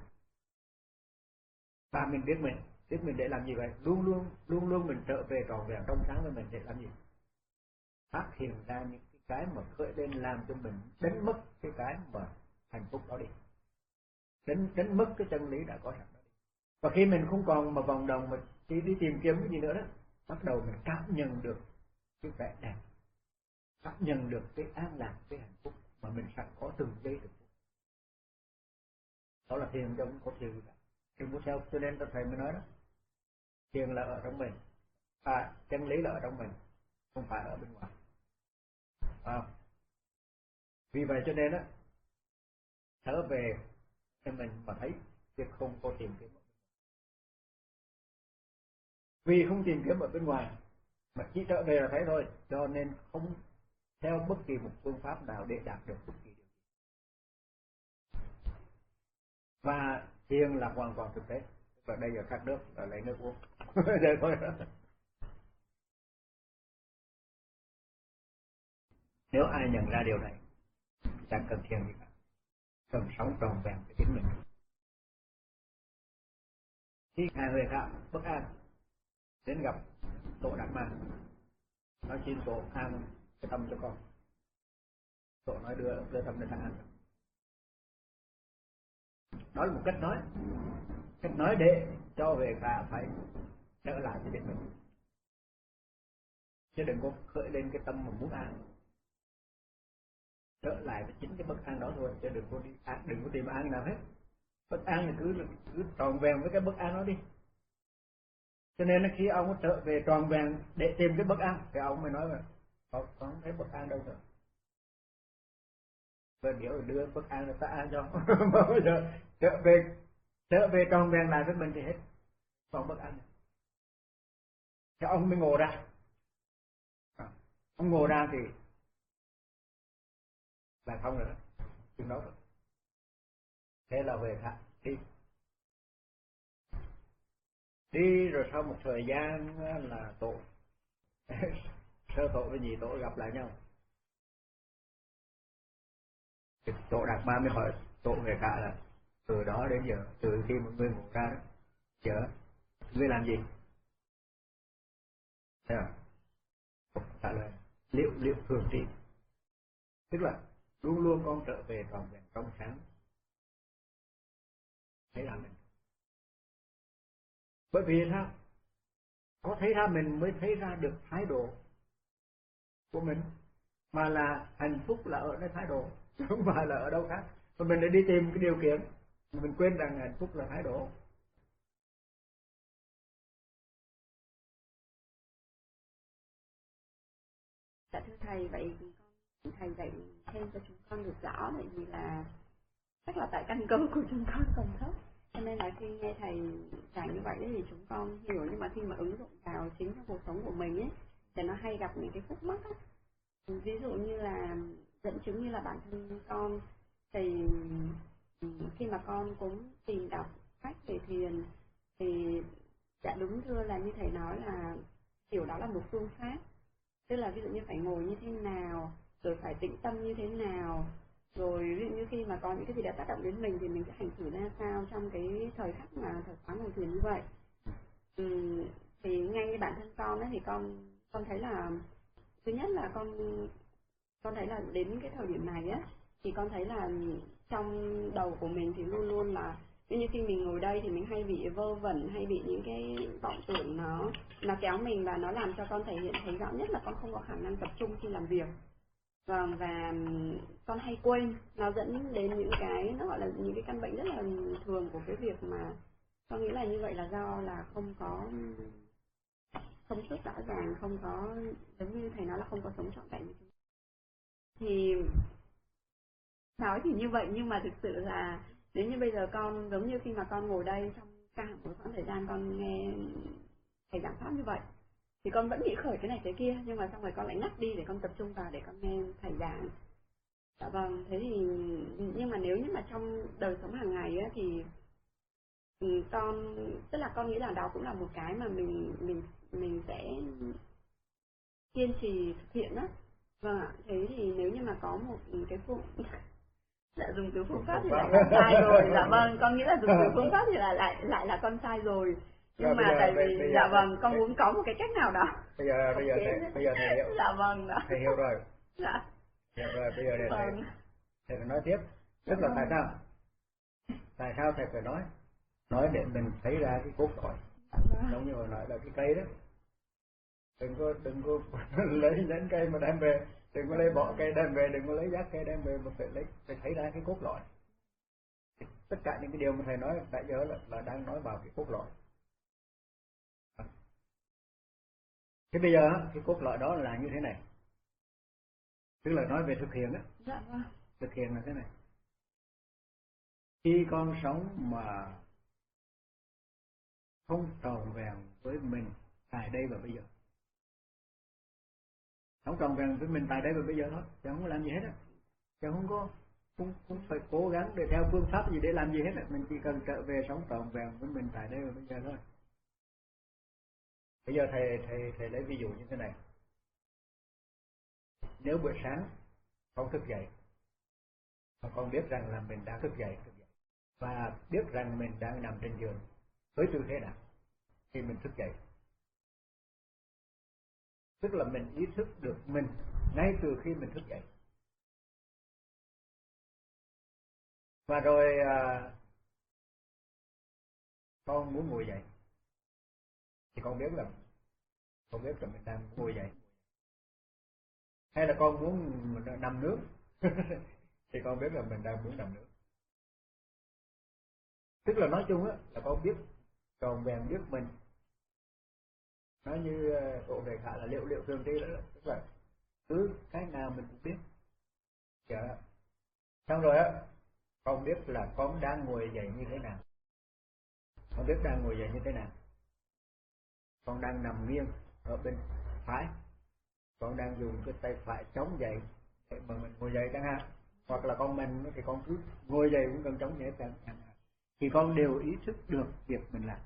Và mình biết mình, biết mình để làm gì vậy, luôn luôn, luôn luôn mình trở về trọn vẹn trong sáng với mình để làm gì? Phát hiện ra những cái, cái mà khởi lên làm cho mình đánh mất cái cái mà hạnh phúc đó đi, đánh, đánh mất cái chân lý đã có sẵn đó đi. Và khi mình không còn mà vòng đồng mà chỉ đi tìm kiếm cái gì nữa đó, bắt đầu mình cảm nhận được cái vẻ đẹp, cảm nhận được cái an lạc, cái hạnh phúc mà mình sẵn có từng giây từng phút. Đó là thiền, chứ không có thiền gì cả. Đừng có theo, cho nên tôi thầy mới nói đó, thiền là ở trong mình, à, chân lý là ở trong mình, không phải ở bên ngoài. À, vì vậy cho nên á, trở về cho mình mà thấy chứ không có tìm kiếm. Vì không tìm kiếm ở bên ngoài mà chỉ trở về là thấy thôi, cho nên không theo bất kỳ một phương pháp nào để đạt được bất kỳ điều gì. Và thiền là hoàn toàn thực tế. Và đây giờ khát nước là lấy nước uống. Vậy thôi. Nếu ai nhận ra điều này, chẳng cần thiền gì cả, cần sống tròn vẹn với chính mình. Khi Ngài Huệ Thạ bất an đến gặp Tổ Đạt Ma, nói xin Tổ an cái tâm cho con. Tổ nói đưa đưa tâm đến an. Đó là một cách nói, cách nói để cho Huệ Thạ phải trở lại với chính mình, chứ đừng có khởi lên cái tâm mà muốn an, trở lại với chính cái bất an đó thôi, chứ đừng có đi an, đừng có tìm an nào hết. Bất an thì cứ cứ tròn vẹn với cái bất an đó đi. Cho nên khi ông trở về tròn vẹn để tìm cái bất an thì ông mới nói là con không thấy bất an đâu nữa. Và nếu đưa bất an là ta an cho. Mà bây giờ trở về trở về tròn vẹn lại với mình thì hết còn bất an. Thì ông mới ngộ ra. Ông ngộ ra thì là không nữa, chừng đó thôi. Thế là về thả đi đi rồi sau một thời gian là tổ sơ tổ với nhị tổ gặp lại nhau. Thì Tổ Đạt Ma mới hỏi Tổ Huệ Thạ là từ đó đến giờ, từ khi một người ngủ ra đó, giờ ngươi làm gì? Thế à? Trả lời liệu liệu thường trị, tức là luôn luôn con trở về tròn vẹn trong sáng, thấy là mình. Bởi vì sao? Có thấy ra mình mới thấy ra được thái độ của mình, mà là hạnh phúc là ở nơi thái độ, không phải là ở đâu khác. Mà mình lại đi tìm cái điều kiện, mình quên rằng hạnh phúc là thái độ. Dạ thưa thầy, vậy con thầy dạy thêm cho chúng con được rõ, tại vì là chắc là tại căn cơ của chúng con còn thấp, cho nên là khi nghe thầy giảng như vậy thì chúng con hiểu, nhưng mà khi mà ứng dụng vào chính trong cuộc sống của mình ấy thì nó hay gặp những cái khúc mắc á. Ví dụ như là dẫn chứng như là bản thân con thì khi mà con cũng tìm đọc sách về thiền thì dạ đúng thưa là như thầy nói là hiểu đó là một phương pháp, tức là ví dụ như phải ngồi như thế nào, rồi phải tĩnh tâm như thế nào, rồi ví dụ như khi mà có những cái gì đã tác động đến mình thì mình sẽ hành xử ra sao trong cái thời khắc mà thời khóa ngồi thiền như vậy. Ừ, thì ngay như bản thân con ấy thì con con thấy là thứ nhất là con con thấy là đến cái thời điểm này á thì con thấy là trong đầu của mình thì luôn luôn là như khi mình ngồi đây thì mình hay bị vơ vẩn, hay bị những cái vọng tưởng nó nó kéo mình, và nó làm cho con thể hiện thấy rõ nhất là con không có khả năng tập trung khi làm việc. Vâng, và con hay quên, nó dẫn đến những cái nó gọi là những cái căn bệnh rất là thường của cái việc mà con nghĩ là như vậy là do là không có thông suốt rõ ràng, không có, giống như thầy nói là không có sống trọn vẹn. Thì nói thì như vậy, nhưng mà thực sự là nếu như bây giờ con giống như khi mà con ngồi đây trong cả một khoảng thời gian con nghe thầy giảng pháp như vậy, thì con vẫn nghĩ khởi cái này cái kia, nhưng mà xong rồi con lại ngắt đi để con tập trung vào để con nghe thầy giảng. Dạ vâng, thế thì nhưng mà nếu như mà trong đời sống hàng ngày á, thì con, tức là con nghĩ là đó cũng là một cái mà mình mình mình sẽ kiên trì thực hiện đó. Vâng ạ, thế thì nếu như mà có một cái phương dạ dùng từ phương pháp thì lại là sai rồi. Dạ vâng, con nghĩ là dùng từ phương pháp thì là lại lại là con sai rồi. Nhưng rồi, mà giờ, tại vì bây, dạ bây vâng, con bây, muốn có một cái cách nào đó. Bây giờ bây giờ thầy, bây giờ thầy hiểu. Dạ vâng đó. Thầy hiểu rồi. Dạ. Hiểu rồi, bây giờ để vâng. thầy thầy nói tiếp. Tức dạ là vâng. Tại sao? Tại sao thầy phải nói? Nói để mình thấy ra cái cốt lõi. Dạ vâng. Giống như hồi nói là cái cây đó. Đừng có đừng có lấy nhánh cây mà đem về, đừng có lấy bỏ cây đem về, đừng có lấy giác cây đem về, mà phải lấy phải thấy ra cái cốt lõi. Tất cả những cái điều mà thầy nói nãy giờ là, là đang nói vào cái cốt lõi. Thế bây giờ cái cốt lõi đó là như thế này, tức là nói về thực hiện á. Dạ vâng. Thực hiện là thế này. Khi con sống mà không tròn vẹn với mình tại đây và bây giờ, không tròn vẹn với mình tại đây và bây giờ thôi, chứ không có làm gì hết á, chứ không có không, không phải cố gắng để theo phương pháp gì để làm gì hết á, mình chỉ cần trở về sống tròn vẹn với mình tại đây và bây giờ thôi. Bây giờ thầy thầy thầy lấy ví dụ như thế này. Nếu buổi sáng con thức dậy mà con biết rằng là mình đang thức dậy, thức dậy và biết rằng mình đang nằm trên giường với tư thế nào khi mình thức dậy, tức là mình ý thức được mình ngay từ khi mình thức dậy. Và rồi à, con muốn ngồi dậy thì con biết là con biết là mình đang ngồi dậy, hay là con muốn nằm nước thì con biết là mình đang muốn nằm nước. Tức là nói chung á là con biết tròn vẹn biết mình. Nói như tổ về khả là liệu liệu thường tri đó, tức là cứ cái nào mình cũng biết. Dạ. Xong rồi á, con biết là con đang ngồi dậy như thế nào, con biết đang ngồi dậy như thế nào, con đang nằm nghiêng ở bên phải, con đang dùng cái tay phải chống dậy để mà mình ngồi dậy chẳng hạn, hoặc là con mình thì con cứ ngồi dậy cũng cần chống dậy chẳng hạn, thì con đều ý thức được việc mình làm.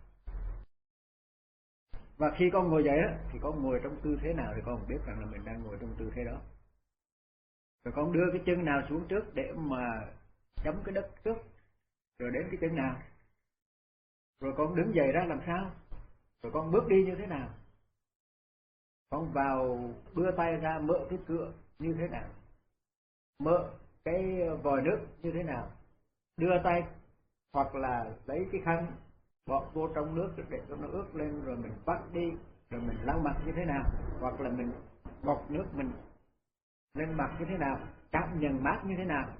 Và khi con ngồi dậy á, thì con ngồi trong tư thế nào thì con biết rằng là mình đang ngồi trong tư thế đó. Rồi con đưa cái chân nào xuống trước để mà chấm cái đất trước, rồi đến cái chân nào, rồi con đứng dậy ra làm sao, rồi con bước đi như thế nào, con vào đưa tay ra mở cái cửa như thế nào, mở cái vòi nước như thế nào, đưa tay hoặc là lấy cái khăn bỏ vô trong nước để cho nó ướt lên, rồi mình vắt đi, rồi mình lau mặt như thế nào, hoặc là mình bọt nước mình lên mặt như thế nào, cảm nhận mát như thế nào,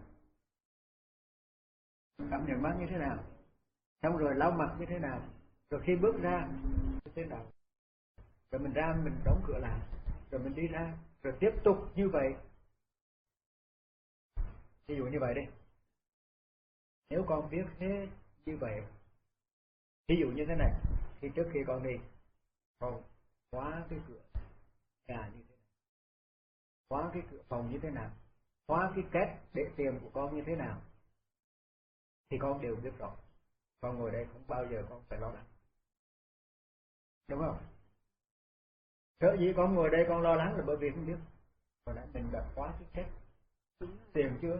cảm nhận mát như thế nào, xong rồi lau mặt như thế nào, rồi khi bước ra như thế nào, rồi mình ra mình đóng cửa lại, rồi mình đi ra, rồi tiếp tục như vậy. Ví dụ như vậy đi, nếu con biết thế như vậy, ví dụ như thế này, thì trước khi con đi, con khóa cái cửa nhà như thế nào, khóa cái cửa phòng như thế nào, khóa cái két để tiền của con như thế nào, thì con đều biết rõ. Con ngồi đây không bao giờ con phải lo lắng, đúng không? Sở dĩ con ngồi đây con lo lắng là bởi vì không biết hồi nãy mình đã khóa cái két tiền chưa.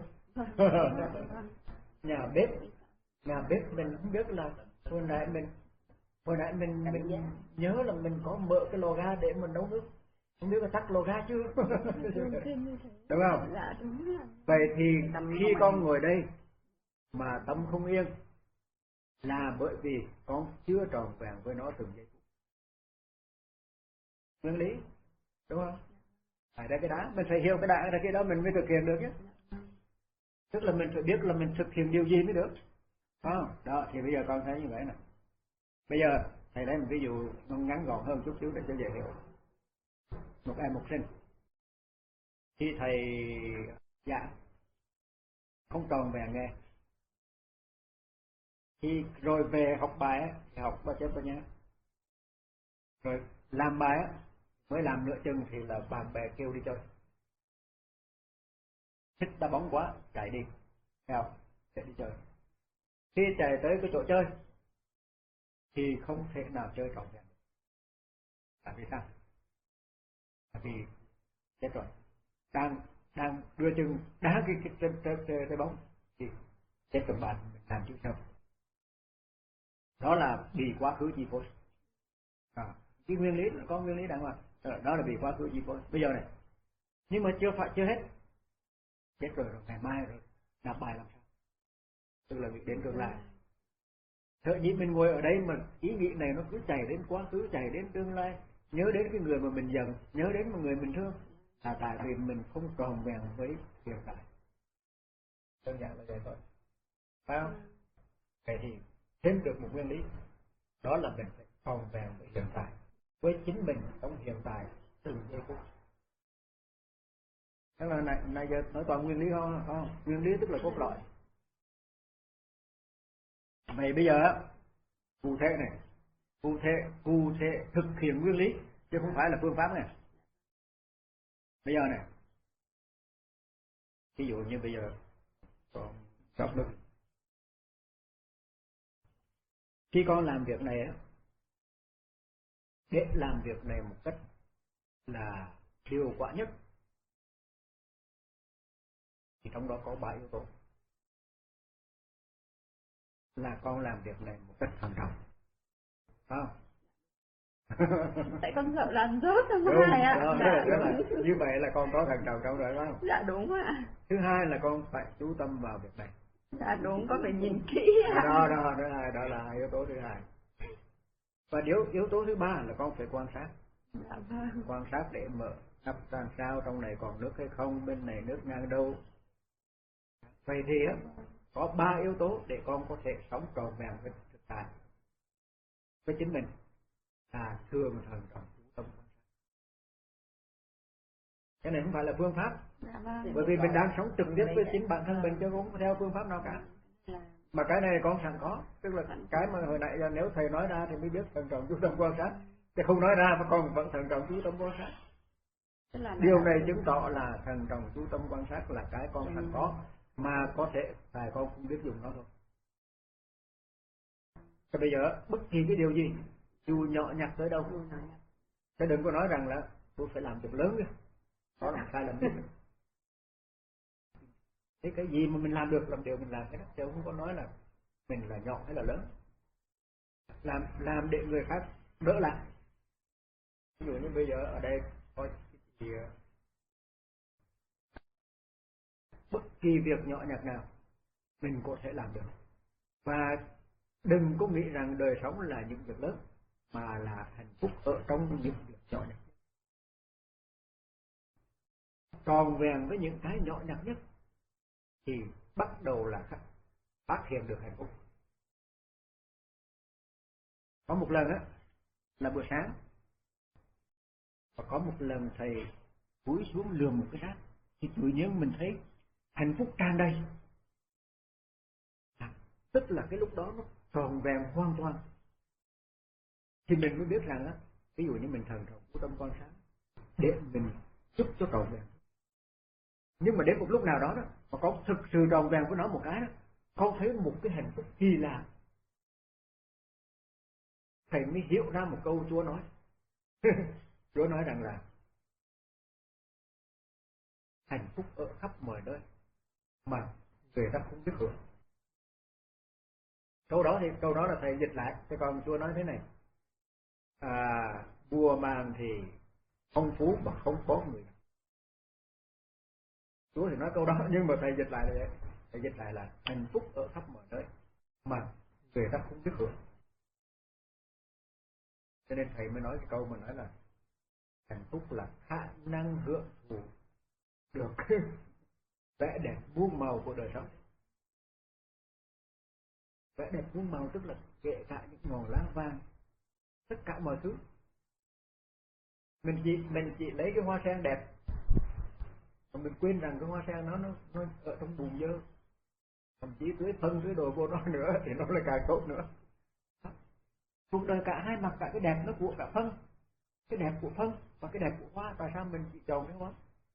Nhà bếp nhà bếp mình không biết là hồi nãy mình hồi nãy mình mình nhớ là mình có mở cái lò ga để mình nấu nước, không biết là tắt lò ga chưa. Đúng không? Dạ đúng. Vậy thì khi con ngồi đây mà tâm không yên là bởi vì con chưa tròn vẹn với nó từng giây phút. Nguyên lý, đúng không? Phải ra cái đó, mình phải hiểu cái đã ra cái đó mình mới thực hiện được chứ. Tức là mình phải biết là mình thực hiện điều gì mới được. Không? Đó, thì bây giờ con thấy như vậy nè. Bây giờ thầy lấy một ví dụ ngắn gọn hơn chút xíu để cho dễ hiểu. Một em học sinh, khi thầy giảng không tròn vẹn nghe, khi rồi về học bài á, thì học bao chép bao nhá, rồi làm bài á, mới làm nửa chừng thì là bạn bè kêu đi chơi, thích đá bóng quá chạy đi, nào chạy đi chơi. Khi chạy tới cái chỗ chơi thì không thể nào chơi trọn vẹn được. Tại vì sao? Tại vì chết rồi, đang đang đưa chân đá cái cái cái, cái, cái, cái bóng thì chết rồi, bạn làm chứ sao? Đó là bị quá khứ chi phối. À, cái nguyên lý có nguyên lý đàng hoàng, đó là bị quá khứ chi phối. Bây giờ này, nhưng mà chưa phải chưa hết, chết rồi rồi ngày mai rồi nạp bài làm sao? Tức là việc đến tương lai. Thợ dĩ mình ngồi ở đây mà ý nghĩ này nó cứ chạy đến quá khứ, chạy đến tương lai, nhớ đến cái người mà mình giận, nhớ đến một người mình thương, là tại vì mình không tròn vẹn với hiện tại. Đơn giản là vậy thôi, phải không? Vậy thì thêm được một nguyên lý, đó là mình phải tròn vẹn với hiện tại, với chính mình trong hiện tại từng giây phút. Thế là này, này giờ nói toàn nguyên lý không? Không, nguyên lý tức là cốt lõi. Vậy bây giờ á, cụ thể này, cụ thể, cụ thể thực hiện nguyên lý, chứ không phải là phương pháp này. Bây giờ này, ví dụ như bây giờ con đọc lực, khi con làm việc này á, để làm việc này một cách là hiệu quả nhất, thì trong đó có ba yếu tố. Là con làm việc này một cách thận trọng, phải không? Tại con sợ làm rớt trong Đúng, hai ạ. đó, Dạ, đó là, như vậy là con có thận trọng trong rồi, phải không? Dạ đúng ạ. Thứ hai là con phải chú tâm vào việc này. Dạ đúng, con phải nhìn kỹ ạ. Đó, đó, đó là, đó là yếu tố thứ hai. Và yếu, yếu tố thứ ba là con phải quan sát. Dạ vâng. Quan sát để mở nắp làm sao, trong này còn nước hay không, bên này nước ngang đâu. Vậy thì á, có ba yếu tố để con có thể sống trọn vẹn với thực tại, với chính mình, là thường thận trọng chú tâm quan sát. Cái này không phải là phương pháp, Dạ vâng. bởi vì mình đang sống trực tiếp với chính bản thân mình chứ không theo phương pháp nào cả. Mà cái này con sẵn có, tức là cái mà hồi nãy nếu thầy nói ra thì mới biết thận trọng chú tâm quan sát, chứ không nói ra mà con vẫn thận trọng chú tâm quan sát. Điều này chứng tỏ là thận trọng chú tâm quan sát là cái con sẵn có, mà có thể tại con không biết dùng nó thôi. Thì bây giờ bất kỳ cái điều gì, dù nhỏ nhặt tới đâu, chứ đừng có nói rằng là tôi phải làm việc lớn kìa, đó là sai lầm nhất. Thế cái gì mà mình làm được làm điều mình làm cái đó, chứ không có nói là mình là nhỏ hay là lớn. Làm làm để người khác đỡ lại. Ví dụ như bây giờ ở đây có thì bất kỳ việc nhỏ nhặt nào mình có thể làm được. Và đừng có nghĩ rằng đời sống là những việc lớn, mà là hạnh phúc ở trong những việc nhỏ nhặt. Tròn vẹn với những cái nhỏ nhặt nhất thì bắt đầu là phát hiện được hạnh phúc. Có một lần á, là buổi sáng, và có một lần thầy cúi xuống lườm một cái rác, thì tự nhiên mình thấy hạnh phúc tràn đầy. À, tức là cái lúc đó nó tròn vẹn hoàn toàn. Thì mình mới biết rằng á, ví dụ như mình thần trọng chú tâm quan sát để mình giúp cho tròn vẹn. Nhưng mà đến một lúc nào đó đó, mà có thực sự tròn vẹn với nó một cái đó, con thấy một cái hạnh phúc kỳ lạ. Thầy mới hiểu ra một câu Chúa nói. Chúa nói rằng là hạnh phúc ở khắp mọi nơi mà người ta không biết hưởng. Câu đó thì câu đó là thầy dịch lại, chứ còn Chúa nói thế này: à, mùa màng thì phong phú mà không có người. Chúa thì nói câu đó, nhưng mà thầy dịch lại là vậy. Thầy dịch lại là hạnh phúc ở khắp mọi nơi mà người ta không biết hưởng. Cho nên thầy mới nói cái câu mà nói là hạnh phúc là khả năng hưởng thụ được vẻ đẹp muôn màu của đời sống. Vẻ đẹp muôn màu tức là kể cả những ngọn lá vàng, tất cả mọi thứ. Mình chỉ mình chỉ lấy cái hoa sen đẹp, mà mình quên rằng cái hoa sen nó nó nó ở trong bùn dơ, thậm chí tưới phân tưới đồ vô nó nữa thì nó là càng tốt nữa. Cuộc đời cả hai mặt, cả cái đẹp nó của cả phân, cái đẹp của phân và cái đẹp của hoa. Tại sao mình chỉ trồng cái hoa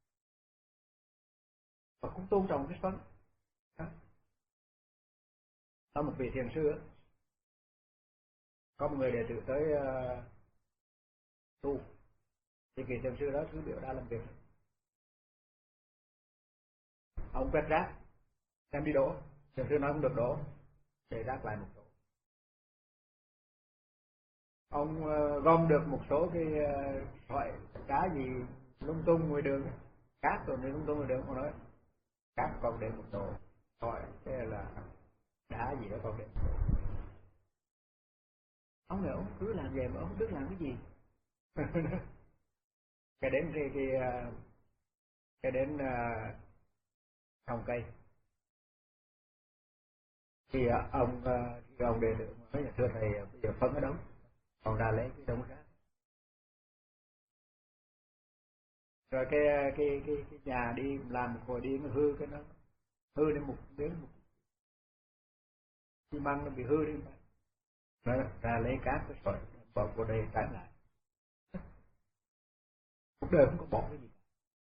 và cũng tôn trọng cái phân? Có một vị thiền sư, có một người đệ tử tới uh, tu, thì vị thiền sư đó cứ biểu đã làm việc. Ông quét rác, em đi đổ, thiền sư nói không được đổ, để rác lại một chỗ. Ông uh, gom được một số cái uh, loại cá gì lung tung ngoài đường, cát rồi lung tung ngoài đường, ông nói cát còn để một chỗ, hỏi thế là đá gì đó còn để một chỗ. Ông này ông cứ làm vậy mà ông không biết làm cái gì. Cái đến cái cái cái đến uh, trồng cây thì uh, ông uh, thì ông đệ tử nói là thưa thầy bây giờ phân ở đâu, còn ra lấy cái đống rác. Rồi cái cái cái cái nhà đi làm một hồi đi nó hư cái nó hư đến một đến một xi măng nó bị hư đi, nó ra lấy cát cái sỏi bỏ vào đây trải lại. Cuộc đời không có bỏ cái gì cả.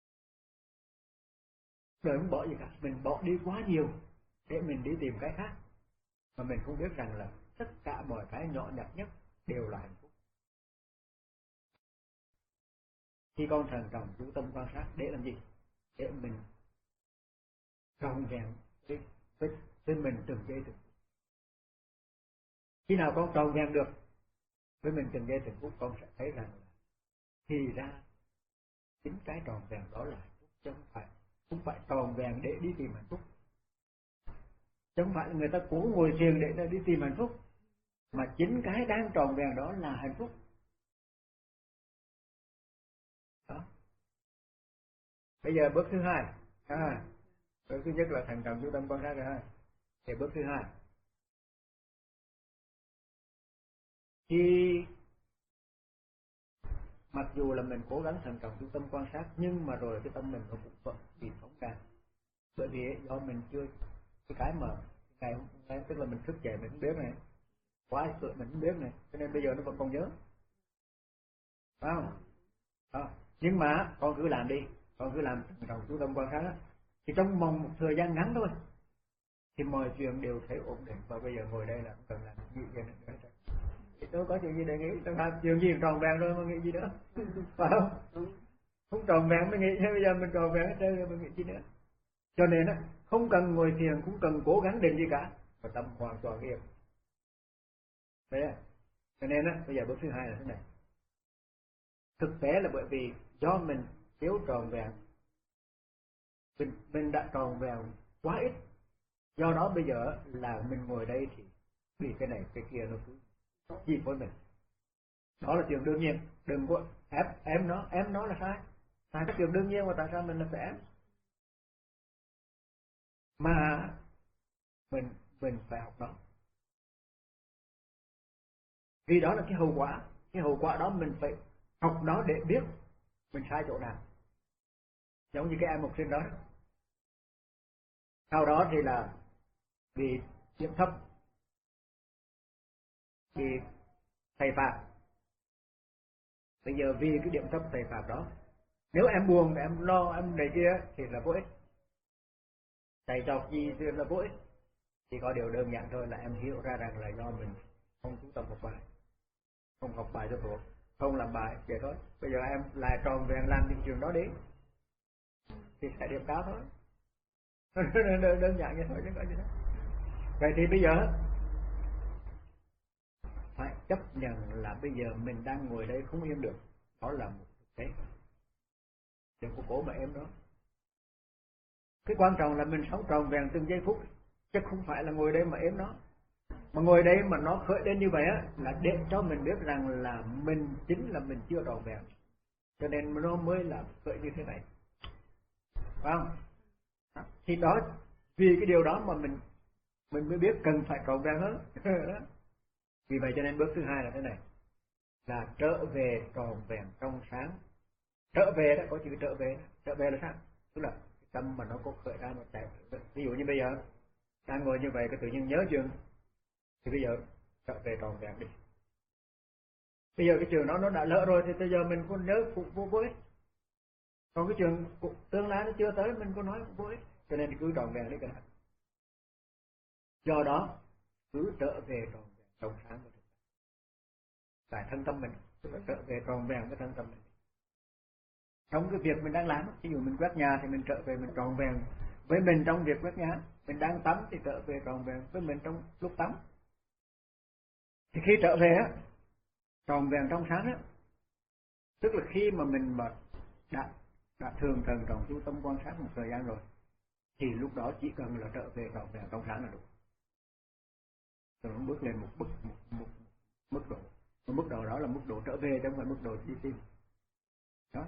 Cuộc đời không bỏ gì cả, mình bỏ đi quá nhiều để mình đi tìm cái khác, mà mình không biết rằng là tất cả mọi cái nhỏ nhặt nhất đều là hạnh phúc. Khi con thận trọng chú tâm quan sát để làm gì? Để mình trọn vẹn với, với, với mình từng giây từng phút. Khi nào con trọn vẹn được với mình từng giây từng phút, con sẽ thấy rằng là thì ra chính cái trọn vẹn đó là hạnh phúc, chứ không phải không phải trọn vẹn để đi tìm hạnh phúc. Chứ không phải là người ta cố ngồi thiền để đi tìm hạnh phúc, mà chính cái đang trọn vẹn đó là hạnh phúc. Đó. Bây giờ bước thứ hai, à, bước thứ nhất là thành trọng chú tâm quan sát rồi ha. Thì bước thứ hai, khi mặc dù là mình cố gắng thành trọng chú tâm quan sát, nhưng mà rồi cái tâm mình nó cũng vẫn bị phóng ra, bởi vì do mình chưa cái cái mà ngày hôm nay tức là mình thức dậy mình không biết này, quá sợ mình không biết này, cho nên bây giờ nó vẫn còn nhớ, phải không? Đó. Nhưng mà con cứ làm đi, con cứ làm thành trọng chú tâm quan sát đó, thì trong vòng một thời gian ngắn thôi thì mọi chuyện đều thấy ổn định, và bây giờ ngồi đây là không cần làm gì nữa nữa. Thì tôi có chuyện gì để nghĩ, tôi làm chuyện gì tròn vẹn rồi mà nghĩ gì nữa, phải không? Không tròn vẹn mới nghĩ, bây giờ mình tròn vẹn hết trơn rồi mình nghĩ gì nữa. Cho nên á, không cần ngồi thiền, cũng cần cố gắng định gì cả, và tâm hoàn toàn yên. Đấy à? Cho nên á, bây giờ bước thứ hai là thế này. Thực tế là bởi vì do mình thiếu tròn vẹn, mình, mình đã tròn vẹn quá ít, do đó bây giờ là mình ngồi đây thì bị cái này cái kia nó cứ chi phối mình. Đó là chuyện đương nhiên, đừng có ép em nó, em nó là sai, sai cái chuyện đương nhiên, mà tại sao mình là phải ép? Mà mình mình phải học nó, vì đó là cái hậu quả, cái hậu quả đó mình phải học nó để biết mình sai chỗ nào. Giống như cái em học sinh đó, sau đó thì là bị điểm thấp, bị thầy phạt. Bây giờ vì cái điểm thấp thầy phạt đó, nếu em buồn, em lo, em này kia thì là vô ích, thầy chọc gì thì là vô ích. Chỉ có điều đơn giản thôi là em hiểu ra rằng là do mình không chú tâm học bài, không học bài cho thuộc, không làm bài, vậy thôi. Bây giờ em lại tròn vẹn làm những chuyện đó đi thì sẽ điểm cao thôi. Đơn giản như thôi chứ có gì đó. Vậy thì bây giờ phải chấp nhận là bây giờ mình đang ngồi đây không yên được, đó là một thực tế, đừng có cố mà em đó. Cái quan trọng là mình sống tròn vẹn từng giây phút, chứ không phải là ngồi đây mà ếm nó. Mà ngồi đây mà nó khởi lên như vậy á, là để cho mình biết rằng là mình chính là mình chưa tròn vẹn, cho nên nó mới là khởi như thế này, phải không? Thì đó, vì cái điều đó mà mình mình mới biết cần phải tròn vẹn hơn. Vì vậy cho nên bước thứ hai là thế này, là trở về tròn vẹn trong sáng. Trở về đó, có chữ trở về, trở về là sao? Tức là cái tâm mà nó có khởi ra một chạy. Ví dụ như bây giờ đang ngồi như vậy, cái tự nhiên nhớ trường, thì bây giờ trở về tròn vẹn đi. Bây giờ cái trường đó nó đã lỡ rồi thì bây giờ mình có nhớ cũng vô vô ích. Còn cái trường tương lai nó chưa tới, mình có nói cũng vô ích. Cho nên cứ tròn vẹn đi cái này. Do đó cứ trở về tròn vẹn trong sáng của chúng ta, tại thân tâm mình, tức là trở về tròn vẹn với thân tâm mình. Trong cái việc mình đang làm, ví dụ mình quét nhà thì mình trở về mình tròn vẹn với mình trong việc quét nhà. Mình đang tắm thì trở về tròn vẹn với mình trong lúc tắm. Thì khi trở về á, tròn vẹn trong sáng á, tức là khi mà mình mà đã, đã thường thần trọng chú tâm quan sát một thời gian rồi, thì lúc đó chỉ cần là trở về tròn vẹn trong sáng là đủ. Rồi nó bước lên một mức một, một, một mức độ, một mức độ đó là mức độ trở về, chứ không phải mức độ đi tìm. Đó.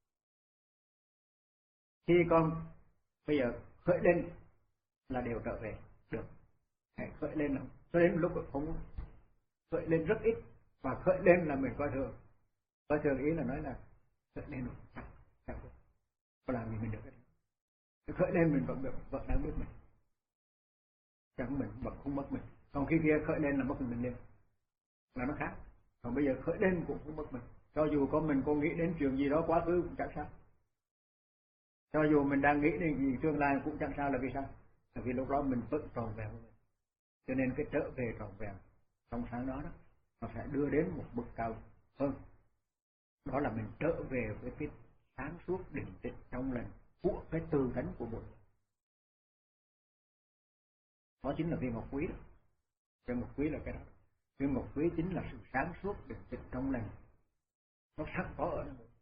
Khi con bây giờ khởi lên là đều trở về được. Hãy khởi lên nào. Cho đến lúc không khởi lên rất ít, và khởi lên là mình coi thường. Coi thường ý là nói là khởi lên rồi, chắc, chắc có làm gì mình được cái đó. Khởi lên mình vẫn được, vẫn đang biết mình. Chẳng mình vẫn không mất mình. Còn khi kia khởi lên là mất mình lên, là nó khác. Còn bây giờ khởi lên cũng không mất mình. Cho dù có mình có nghĩ đến chuyện gì đó quá khứ cũng chẳng sao. Cho dù mình đang nghĩ đến gì tương lai cũng chẳng sao, là vì sao? Là vì lúc đó mình vẫn tròn vẹn với mình. Cho nên cái trở về tròn vẹn trong sáng đó, đó nó sẽ đưa đến một mức cao hơn. Đó là mình trở về với cái sáng suốt định tĩnh trong lành của cái từ tánh của Bụt. Đó chính là viên ngọc quý đó. Viên ngọc quý là cái đó. Viên ngọc quý chính là sự sáng suốt định tĩnh trong lành. Nó sẵn có ở đó.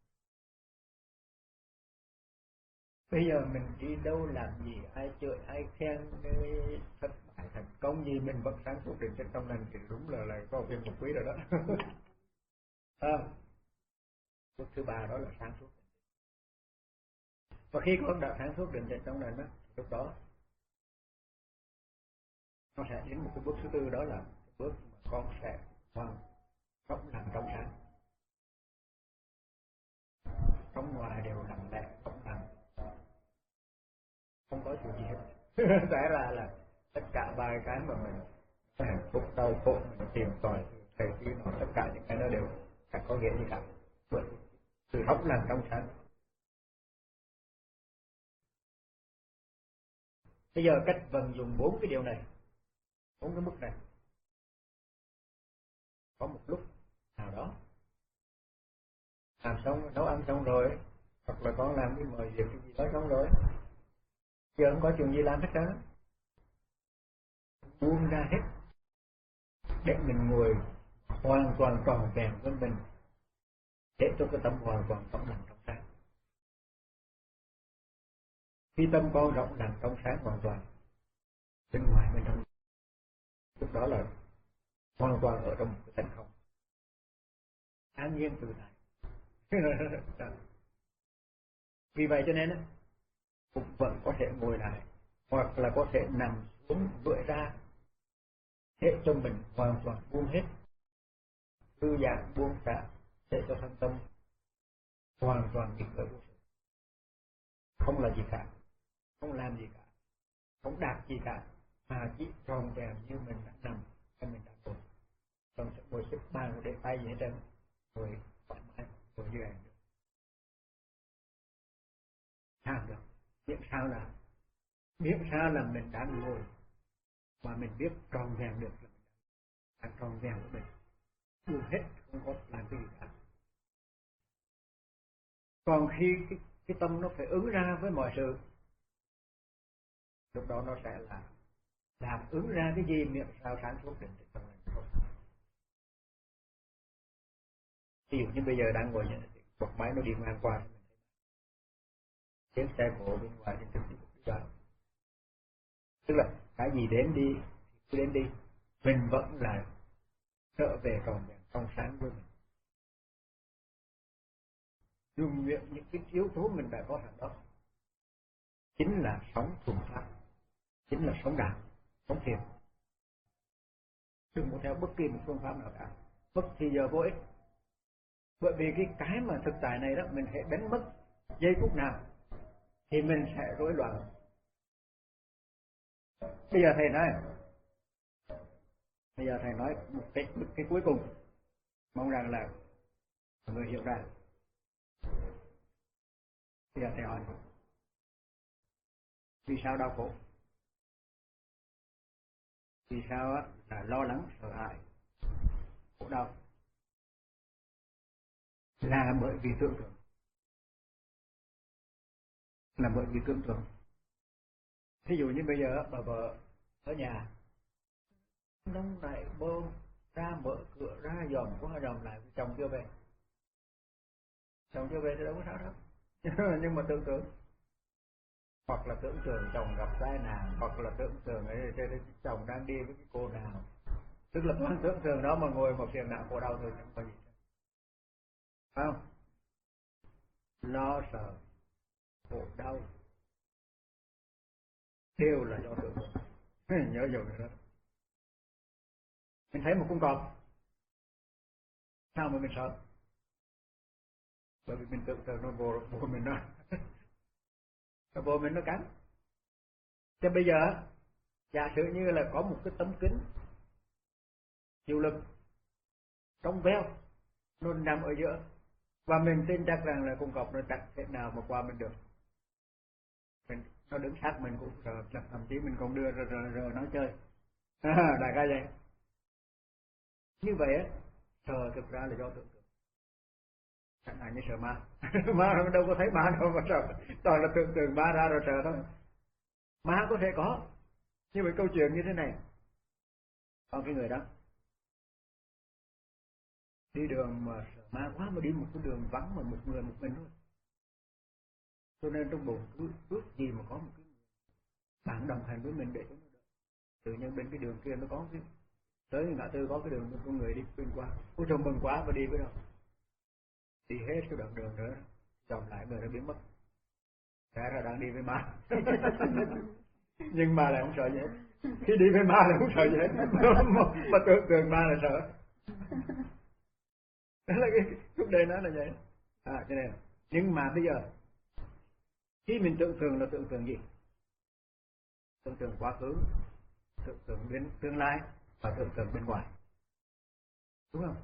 Bây giờ mình đi đâu làm gì, ai chơi, ai khen, thất bại, thành công gì, mình vẫn sáng suốt định tĩnh trong lành, thì đúng là là có viên ngọc quý rồi đó. À, bước thứ ba đó là sáng suốt. Và khi con đã sáng suốt định tĩnh trong lành đó, lúc đó nó sẽ đến một cái bước thứ tư, đó là bước mà con sẽ hoàn trong lành trong sáng. Trong ngoài đều lặng lẽ, trong lành, không có chuyện gì hết. Sẽ là là tất cả ba cái mà mình hạnh phúc đau khổ mình tìm tòi thầy kia nó, tất cả những cái nó đều chẳng có nghĩa gì cả, bởi sự hốc lành trong sáng. Bây giờ cách vận dụng bốn cái điều này, bốn cái mức này, có một lúc nào đó làm xong nấu ăn xong rồi, hoặc là con làm cái mọi việc cái gì đó xong rồi, giờ không có chuyện gì làm hết trơn, buông ra hết để mình ngồi hoàn toàn tròn vẹn với mình, để cho cái tâm hoàn toàn trong lành trong sáng. Khi tâm con rộng lành trong sáng hoàn toàn, bên ngoài bên trong, lúc đó là hoàn toàn ở trong một cái tánh không, an nhiên tự tại. Vì vậy cho nên cũng vẫn có thể ngồi lại, hoặc là có thể nằm xuống duỗi ra, để cho mình hoàn toàn buông hết, thư giãn buông xả, để cho thân tâm hoàn toàn nghỉ ngơi vô sự, không là gì cả, không làm gì cả, không đạt gì cả, mà chỉ tròn vẹn như mình đã nằm hay mình đã ngồi. Còn sẽ ngồi xếp bàn để tay gì hết trơn, ngồi thoải mái, ngồi như vậy được. Sao được? Biết sao là biết sao là mình đang ngồi, mà mình biết tròn vẹn được là mình đang tròn vẹn của mình, buông hết, không có làm cái gì cả. Còn khi cái, cái tâm nó phải ứng ra với mọi sự, lúc đó nó sẽ là làm ứng ra cái gì miệng sao sáng suốt định tĩnh trong lành thôi. Ví dụ như bây giờ đang ngồi như thế, một máy nó đi ngang qua, tiếng xe cộ bên ngoài trên đường đi vào, tức là cái gì đến đi cứ đến đi, mình vẫn là trở về tròn vẹn trong sáng với mình. Dùng những cái yếu tố mình đã có sẵn đó, chính là sống thuần pháp, chính là sống đạo, sống thiền. Đừng có theo bất kỳ một phương pháp nào cả, mất thì giờ vô ích. Bởi vì cái cái mà thực tại này đó, mình sẽ đánh mất giây phút nào thì mình sẽ rối loạn. Bây giờ thầy nói, bây giờ thầy nói một cái, một cái cuối cùng, mong rằng là mọi người hiểu ra. Bây giờ thầy hỏi, vì sao đau khổ? Vì sao á là lo lắng, sợ hãi, khổ đau? Là bởi vì tưởng tượng. Là bởi vì tưởng tượng. Ví dụ như bây giờ bà vợ ở nhà nóng nảy bơm ra mở cửa ra dòm qua dòm lại, chồng chưa về. Chồng chưa về thì đâu có sao đâu. Nhưng mà tưởng tượng, hoặc là tưởng tượng chồng gặp tai nạn, hoặc là tưởng tượng ấy, chồng đang đi với cái cô nào. Tức là con tưởng tượng đó mà ngồi một phiền não khổ đau thôi, chẳng có gì. Phải không? Lo sợ, khổ đau đều là do tưởng tượng. Nhớ dùng nữa đó. Mình thấy một con cọp, sao mà mình sợ? Bởi vì mình tưởng tượng nó vô, vô mình nó nó vô mình nó cắn. Chứ bây giờ giả sử như là có một cái tấm kính chịu lực trong veo, nó nằm ở giữa, và mình tin chắc rằng là con cọp nó chắc thế nào mà qua mình được. Mình, nó đứng sát mình cũng sợ, thậm chí mình còn đưa rờ rờ rờ nó chơi. À, đại ca vậy. Như vậy á, sợ thực ra là do tưởng tượng. Chẳng hạn như sợ ma. Ma đâu có thấy ma đâu mà sợ, toàn là tưởng tượng ma ra rồi sợ thôi. Ma có thể có, như vậy câu chuyện như thế này. Còn cái người đó đi đường mà sợ ma quá, mà đi một cái đường vắng mà một người một mình thôi, cho nên trong bụng cứ ước gì mà có một cái bạn đồng hành với mình để cho nó đỡ. Tự nhiên bên cái đường kia nó có cái, tới ngã tư có cái đường có người đi xuyên qua, ôi trời mừng quá, mà đi với đâu, đi hết cái đoạn đường nữa, dòng lại người đã biến mất, thế ra đang đi với ma. Nhưng mà lại không sợ gì hết. Khi đi với ma lại không sợ gì hết. Mà tưởng tượng ma là sợ. Đó là cái lúc đây nó là vậy. À, cái này. Nhưng mà bây giờ khi mình tưởng tượng là tưởng tượng gì? Tưởng tượng quá khứ, tưởng tượng bên tương lai và tưởng tượng bên ngoài, đúng không?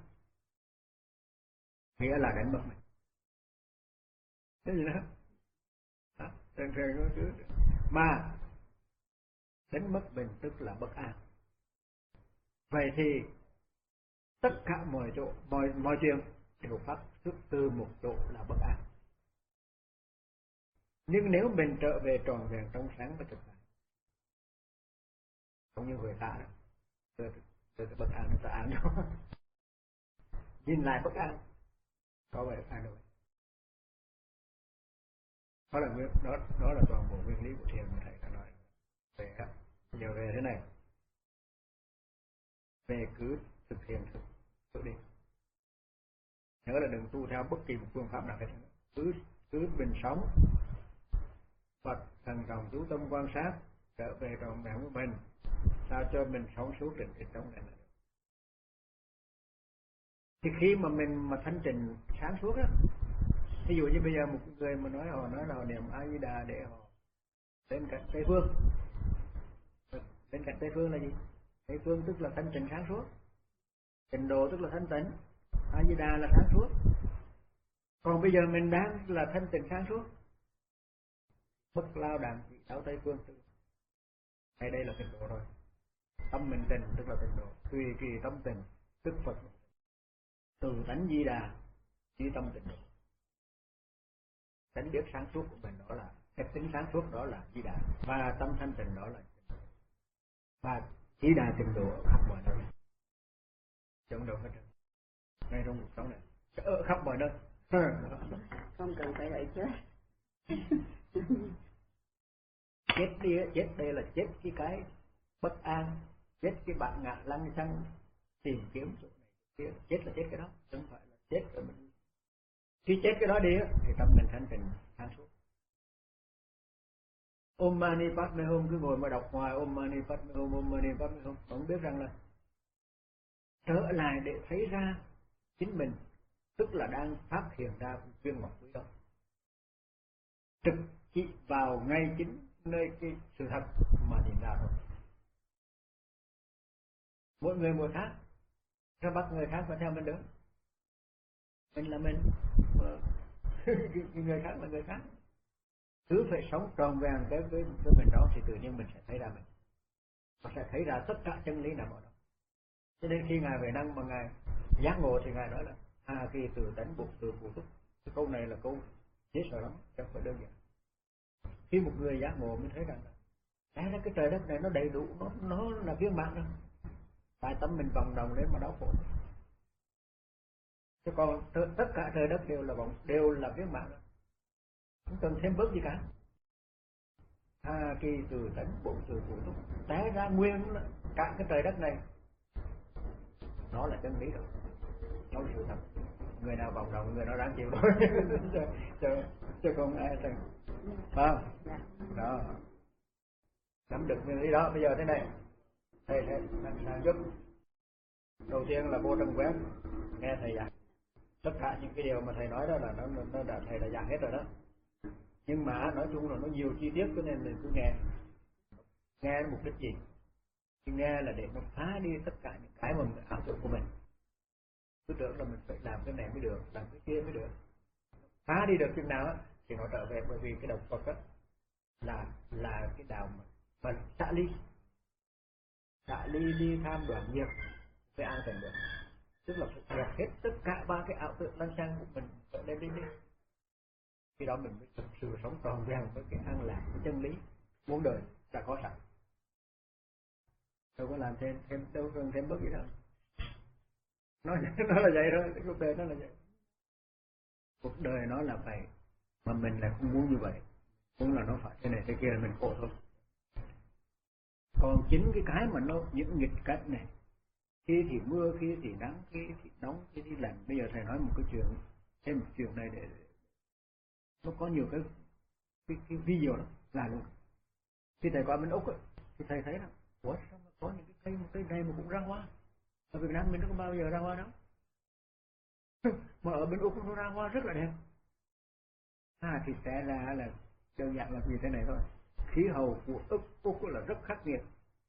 Nghĩa là đánh mất mình. Cái gì đó? À, tưởng tượng cứ mà đánh mất mình tức là bất an. Vậy thì tất cả mọi chỗ, mọi mọi chuyện đều phát xuất từ một chỗ là bất an. Nhưng nếu mình trở về tròn vẹn trong sáng và thực tại, không như người ta, từ từ cái bất an nó an đó. Nhìn lại bất an, có vẻ an rồi. Đó là nguyên, đó, đó là toàn bộ nguyên lý của thiền mà thầy đã nói. Về bây giờ về thế này, về cứ thực hiện thực tự đi. Nhớ là đừng tu theo bất kỳ một phương pháp nào hết. Cứ cứ bình sống, Phật thần trọng chú tâm quan sát, trở về trọn vẹn của mình, sao cho mình sống suốt trên cuộc sống này. Thì khi mà mình mà thanh trình sáng suốt á, ví dụ như bây giờ một người mà nói họ nói là niệm A Di Đà để họ đến cạnh Tây Phương. Bên cạnh Tây Phương là gì? Tây Phương tức là thanh tịnh sáng suốt, Tịnh độ tức là thanh tịnh, A Di Đà là sáng suốt. Còn bây giờ mình đang là thanh tịnh sáng suốt, bất lao đàn chỉ đáo Tây Phương, hay đây là tịnh độ rồi. Tâm mình tịnh tức là tịnh độ, tùy kỳ tâm tịnh tức Phật. Từ tánh Di Đà chỉ tâm tịnh độ. Tánh biết sáng suốt của mình đó là, cái tính sáng suốt đó là Di Đà, và tâm thanh tịnh đó là tịnh độ. Và Di Đà tịnh độ ở khắp mọi nơi, chẳng đâu hết trơn. Ngay trong cuộc sống này, ở khắp mọi nơi. Không cần phải đợi chết. Chết đi, chết đây là chết cái cái bất an, chết cái bạn ngạ lăng xăng tìm kiếm chỗ này kia, chết là chết cái đó, không phải là chết rồi mình khi chết cái đó đi thì tâm mình thanh tịnh sáng suốt. Om Mani Padme Hum cứ ngồi mà đọc hoài Om Mani Padme Hum, Om Mani Padme Hum, không biết rằng là trở lại để thấy ra chính mình, tức là đang phát hiện ra viên ngọc quý đó, trực chỉ vào ngay chính nơi cái sự thật mà nhìn ra thôi. Mỗi người một khác, sao bắt người khác phải theo mình được? Mình là mình, người khác là người khác. Cứ phải sống tròn vẹn với với với mình đó thì tự nhiên mình sẽ thấy ra mình, và sẽ thấy ra tất cả chân lý nằm ở đó. Cho nên khi ngài về năng mà ngài giác ngộ thì ngài nói là à khi từ tánh bụng từ phụ túc. Cái câu này là câu dễ sợ lắm, chẳng phải đơn giản. Khi một người giác ngộ mới thấy rằng là cái cái trời đất này nó đầy đủ, nó nó là viên mãn đó. Tại tâm mình vòng đồng đến mà đau khổ. Chứ còn tất cả trời đất đều là vòng, đều là viên mãn đó. Không cần thêm bớt gì cả. À kỳ từ tánh bụng từ phụ túc, té ra nguyên cả cái trời đất này, nó là chân lý rồi, nó là sự thật. Người nào vòng đồng người đó đáng chịu thôi. chứ, chứ không ai thằng à, đó nắm được nguyên lý đó. Bây giờ thế này, thầy thầy thầy giúp. Đầu tiên là vô trong web nghe thầy giảng, tất cả những cái điều mà thầy nói đó là nó nó đã thầy đã giảng hết rồi đó. Nhưng mà nói chung là nó nhiều chi tiết cho nên mình cứ nghe. Nghe mục đích gì? Thì nghe là để nó phá đi tất cả những cái mà ảo tưởng của mình. Cứ tưởng là mình phải làm cái này mới được, làm cái kia mới được. Phá đi được chừng nào á thì nó trở về, bởi vì cái đạo Phật á là là cái đạo mà, mà xả ly, xả ly ly tham đoạn nghiệp với an tịnh được. Tức là phải dẹp hết tất cả ba cái ảo tưởng lăng xăng của mình trở lên đi đi. Khi đó mình mới thực sự sống tròn vẹn với cái an lạc, cái chân lý muôn đời đã có sẵn. Đâu có làm thêm thêm đâu cần thêm bất gì đâu. Nó nó là vậy thôi, cuộc đời nó là vậy. Cuộc đời nó là vậy, mà mình lại không muốn như vậy, muốn là nó phải thế này thế kia là mình khổ thôi. Còn chính cái cái mà nó những nghịch cảnh này, khi thì mưa, khi thì nắng, khi thì nóng, khi thì lạnh. Bây giờ thầy nói một cái chuyện, thêm một chuyện này để nó có nhiều cái cái, cái video đó là luôn. Khi thầy qua bên Úc ấy, thì thầy thấy là ủa sao mà có những cái cây một cây này mà cũng ra hoa, ở Việt Nam mình nó có bao giờ ra hoa đâu. Mà ở bên Úc nó ra hoa rất là đẹp. À thì sẽ ra là đơn giản là như thế này thôi. Khí hậu của Úc, Úc là rất khắc nghiệt,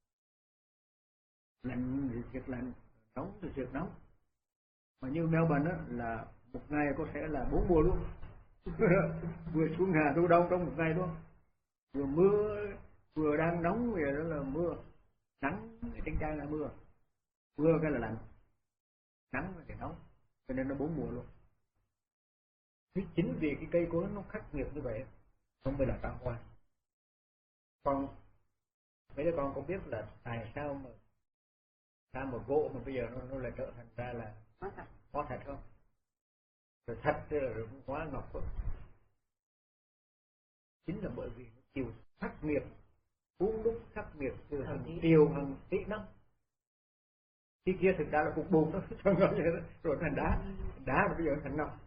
lạnh thì thiệt lạnh, nóng thì thiệt nóng. Mà như Melbourne á là một ngày có thể là bốn mùa luôn. Vừa xuống hà thu đông trong một ngày luôn. Vừa mưa, vừa đang nóng vậy đó là mưa, nắng trên trang là mưa, mưa cái là lạnh, nắng thì nóng, cho nên nó bốn mùa luôn. Chính vì cái cây cối nó khắc nghiệt như vậy không phải là tạo hoa. Con mấy đứa con có biết là tại sao mà sao mà gỗ mà bây giờ nó, nó lại trở thành ra là hóa thạch, hóa thạch không? Rồi thạch rồi hóa ngọc không? Chính là bởi vì nó chịu khắc nghiệt, uống đúc khắc nghiệt từ hàng triệu hàng tỷ năm. Cái kia thực ra là cục bùn đó, rồi thành đá, đá rồi bây giờ thành ngọc.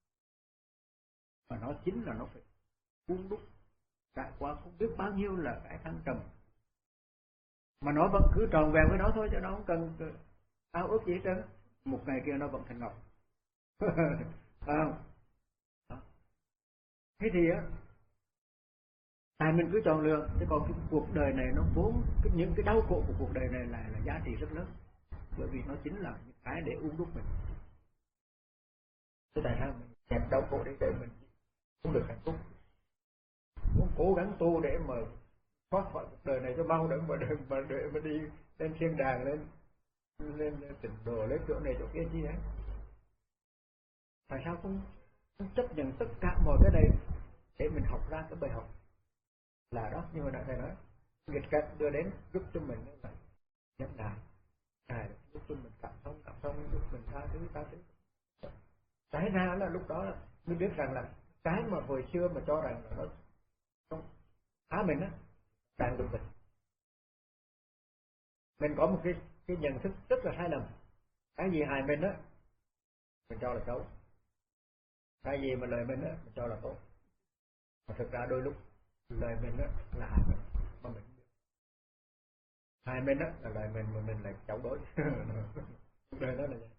Và nó chính là nó phải uống đúc trải qua không biết bao nhiêu là cái thăng trầm, mà nó vẫn cứ tròn vẹn với nó thôi, cho nó không cần ao ước gì hết trơn. Một ngày kia nó vẫn thành ngọc. Phải không? Đó. Thế thì á, tại mình cứ chọn lựa, chứ còn cái cuộc đời này nó vốn cái, những cái đau khổ của cuộc đời này là là giá trị rất lớn, bởi vì nó chính là những cái để uống đúc mình. Thế tại sao mình kẹp đau khổ để để mình không được hạnh phúc, muốn cố gắng tu để mà thoát khỏi cuộc đời này cho mau để mà để mà để mà đi lên thiên đàng, lên lên, lên tịnh độ, lên chỗ này chỗ kia chi đấy. Tại sao không, không chấp nhận tất cả mọi cái này để mình học ra cái bài học là đó, như hồi nãy thầy nói, nghịch cảnh đưa đến giúp cho mình là nhận lại, à, giúp cho mình cảm thông cảm thông, giúp mình tha thứ tha thứ. Trái ra là lúc đó là mới biết rằng là cái mà hồi xưa mà cho rằng là nó không phá mình á, càng được mình. Mình có một cái cái nhận thức rất là sai lầm. Cái gì hại mình á mình cho là xấu, cái gì mà lợi mình á mình cho là tốt. Mà thực ra đôi lúc lợi mình á là hại mình mà mình không biết. Hại mình á là lợi mình mà mình lại chống đối. Cuộc đời đó là vậy.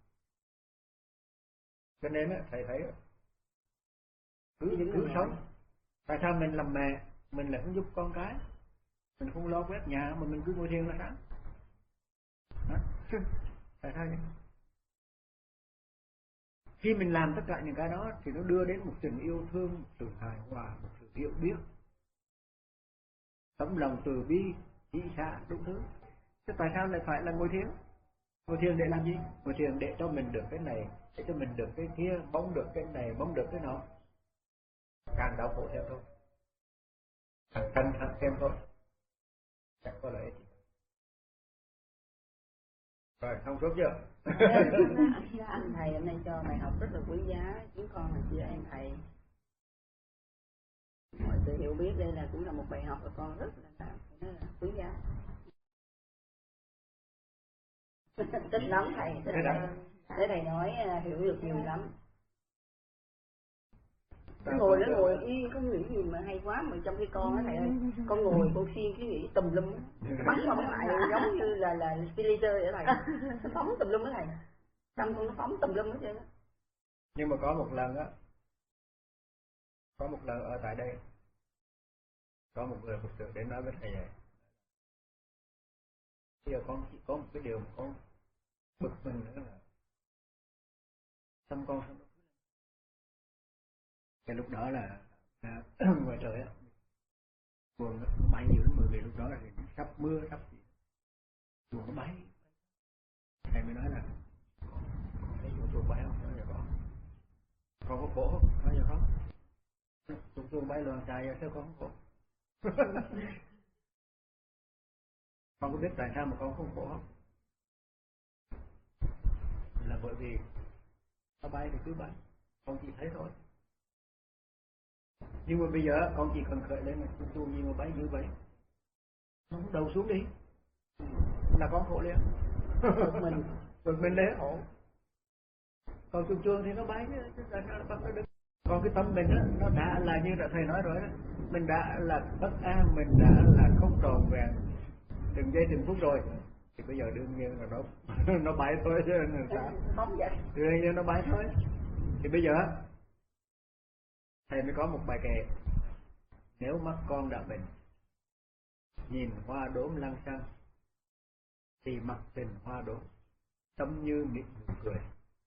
Cho nên á thầy thấy cứ cứ sống. Tại sao mình làm mẹ mình lại không giúp con cái, mình không lo quét nhà mà mình cứ ngồi thiền là sáng? Tại sao vậy? Khi mình làm tất cả những cái đó thì nó đưa đến một tình yêu thương, một sự hài hòa, một sự hiểu biết, tấm lòng từ bi, chỉ xả đủ thứ. Thế tại sao lại phải là ngồi thiền? Ngồi thiền để làm gì? Ngồi thiền để cho mình được cái này, để cho mình được cái kia, mong được cái này, mong được cái nọ. Càng đau khổ thêm thôi, càng căng thẳng thêm thôi, chẳng có lợi ích. Rồi, không tốt chưa? Dạ, anh thầy hôm nay cho bài học rất là quý giá, chúng con là chị em thầy. Mọi sự hiểu biết đây là cũng là một bài học của con rất là, là quý giá. Thích lắm thầy, thích lắm. Để thầy nói hiểu được nhiều lắm. Cái ngồi đó ngồi y không nghĩ gì mà hay quá, mà trong khi con á thầy ơi, con ngồi con suy cái nghĩ tùm lum, bắn qua bắn lại giống như là là spiritor vậy thầy, nó phóng tùm lum đó thầy, trong con nó phóng tùm lum hết trơn á. Nhưng mà có một lần á, có một lần ở tại đây, có một người Phật tử đến nói với thầy vậy. Bây giờ con chỉ có một cái điều mà con bực mình nữa là tâm con không. Cái lúc đó là, là ngoài trời á, buồn nó bay dữ lắm, bởi vì lúc đó là sắp mưa sắp gì, buồn nó bay. Thầy mới nói là con thấy chuông chuông bay không? Nói giờ con, con có khổ không? Nói giờ không. Chuông chuông bay loạn xạ giờ sao con không khổ? Con có biết tại sao mà con không khổ không? Là bởi vì nó bay thì cứ bay, con chỉ thấy thôi. Nhưng mà bây giờ con chỉ cần khởi lên là chuông chuông gì mà bay như vậy, nó không đầu xuống đi là con khổ liền. mình bực mình lấy khổ. Còn chuông chuông thì nó bay chứ, tại sao nó bắt nó đứng? Còn cái tâm mình đó, nó đã là như là thầy nói rồi đó, mình đã là bất an, mình đã là không tròn vẹn từng giây từng phút rồi, thì bây giờ đương nhiên là nó nó bay thôi chứ làm sao? Không vậy. Đương nhiên nó bay thôi. Thì bây giờ thầy mới có một bài kệ: nếu mắt con đã bệnh, nhìn hoa đốm lăng xăng, thì mặc tình hoa đốm, tâm như mỉm cười.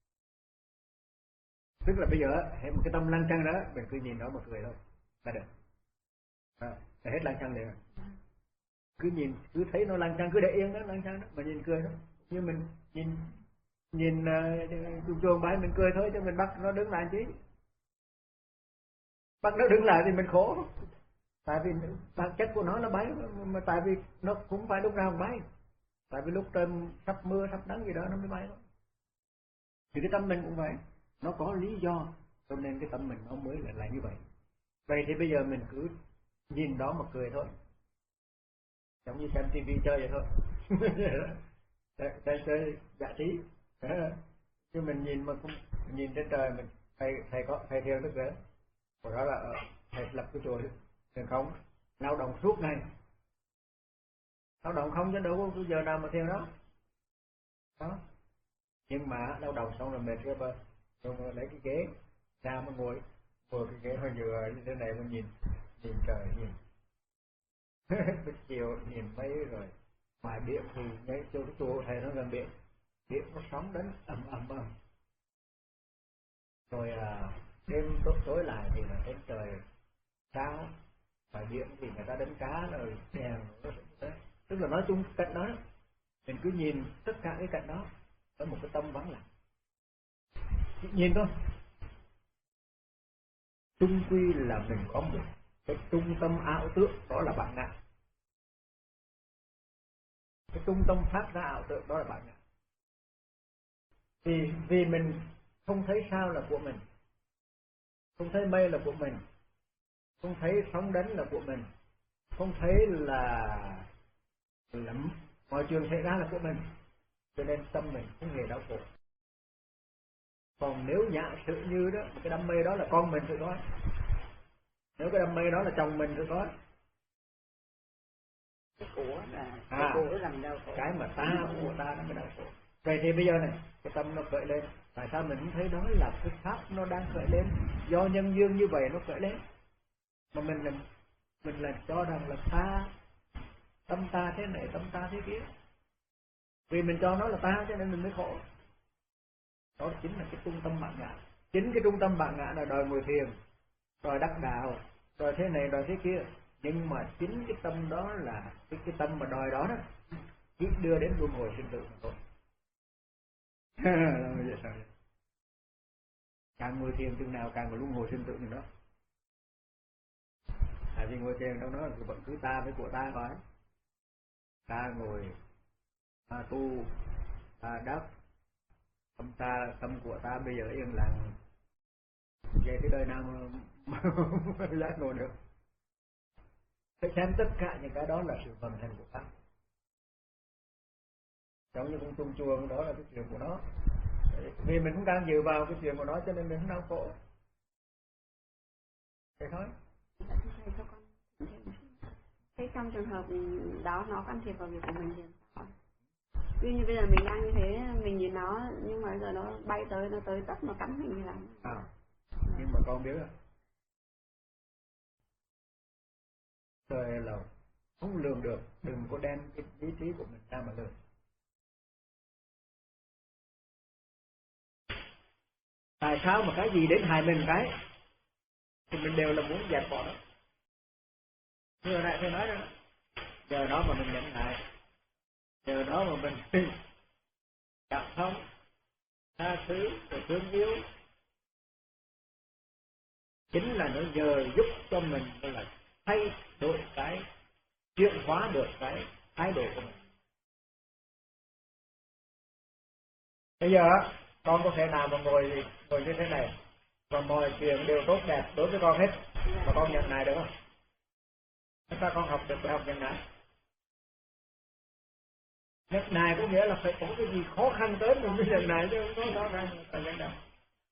Tức là bây giờ hết một cái tâm lăng xăng đó, mình cứ nhìn nó mà cười thôi là được. À, là hết lăng xăng liền. Cứ nhìn, cứ thấy nó lăng xăng, cứ để yên đó, lăng xăng đó, mà nhìn cười đó. Nhưng mình nhìn nhìn chuông uh, chuông bay mình cười thôi, chứ mình bắt nó đứng lại chứ. Bắt nó đứng lại thì mình khổ. Tại vì bản chất của nó là bay, mà tại vì nó cũng phải lúc nào cũng bay. Tại vì lúc trời sắp mưa, sắp nắng gì đó nó mới bay thôi. Thì cái tâm mình cũng vậy, nó có lý do, cho nên cái tâm mình nó mới là, là như vậy. Vậy thì bây giờ mình cứ nhìn đó mà cười thôi, giống như xem tivi chơi vậy thôi. Chơi chơi giải trí. Chứ mình nhìn mà không nhìn trên trời, mình thầy thầy có thầy thiền tức vậy. Còn đó là thầy lập cái chùa thiền không, lao động suốt ngày, lao động không chứ đâu có giờ nào mà thiền đó. Đó. Nhưng mà lao động xong rồi mệt rồi mà, rồi lấy cái ghế ra mà ngồi, ngồi cái ghế hơi vừa như thế này mà nhìn, nhìn trời nhìn. Buổi chiều nhìn mấy rồi ngoài biển thì ngay chỗ cái chùa thầy nó gần biển, biển nó sóng đến ầm ầm ầm. Rồi à, đêm tối tối lại thì là đến trời sao, ngoài biển thì người ta đánh cá rồi đèn nó đấy. Tức là nói chung cảnh đó, mình cứ nhìn tất cả cái cảnh đó với một cái tâm vắng lặng, nhìn thôi. Chung quy là mình có một cái trung tâm ảo tưởng, đó là bản ngã. Cái trung tâm phát ra ảo tưởng đó là bản ngã. Vì vì mình không thấy sao là của mình, không thấy mây là của mình, không thấy sóng đánh là của mình, không thấy là là mọi chuyện xảy ra là của mình, cho nên tâm mình không hề đau khổ. Còn nếu giả sử như đó, cái đam mê đó là con mình tự nói, nếu cái đam mê đó là chồng mình tự nói, cái của là cái à, của làm đau khổ. cái mà ta của ta nó mới đau khổ. Vậy thì bây giờ này, cái tâm nó khởi lên, tại sao mình không thấy đó là cái pháp nó đang khởi lên, do nhân duyên như vậy nó khởi lên, mà mình là mình là cho rằng là ta, tâm ta thế này, tâm ta thế kia, vì mình cho nó là ta cho nên mình mới khổ. Đó chính là cái trung tâm bản ngã. Chính cái trung tâm bản ngã là đòi ngồi thiền, đòi đắc đạo, đòi thế này, đòi thế kia. Nhưng mà chính cái tâm đó là cái, cái tâm mà đòi đó đó chỉ đưa đến luân hồi sinh tử mà thôi. Càng ngồi thiền chừng nào càng có luân hồi sinh tử nữa đó. Tại vì ngồi thiền đâu đó là vẫn cứ ta với của ta thôi. Ta ngồi, ta tu, ta đắc, tâm ta, tâm của ta bây giờ yên lặng, vậy cái đời nào mà giác ngộ được? Phải xem tất cả những cái đó là sự vận hành của ta. Giống như con tung chuồng đó là cái chuyện của nó. Vì mình cũng đang dự vào cái chuyện của nó cho nên mình không đau khổ. Thế thôi. Thế trong trường hợp đó nó can thiệp vào việc của mình thì sao? Ví như bây giờ mình đang như thế, mình nhìn nó, nhưng mà giờ nó bay tới, nó tới tấp, nó cắn mình như làm. À, nhưng mà con biết không? Trời là không lường được, đừng có đem cái ý trí của mình ra mà lường. Tại sao mà cái gì đến hại mình cái thì mình đều là muốn dẹp bỏ nó. Như nãy tôi nói đó, giờ đó mà mình nhận lại, giờ đó mà mình cảm thông, tha thứ, rồi thương yêu, chính là nó giờ giúp cho mình là thay đổi cái, chuyển hóa được cái thái độ của mình. Bây giờ con có thể nào mà ngồi ngồi như thế này và mọi chuyện đều tốt đẹp đối với con hết mà con nhận lại được không? Sao con học được bài học nhận lại? Nhận lại có nghĩa là phải có cái gì khó khăn tới mình mới nhận lại, chứ không có khó khăn phải nhận lại.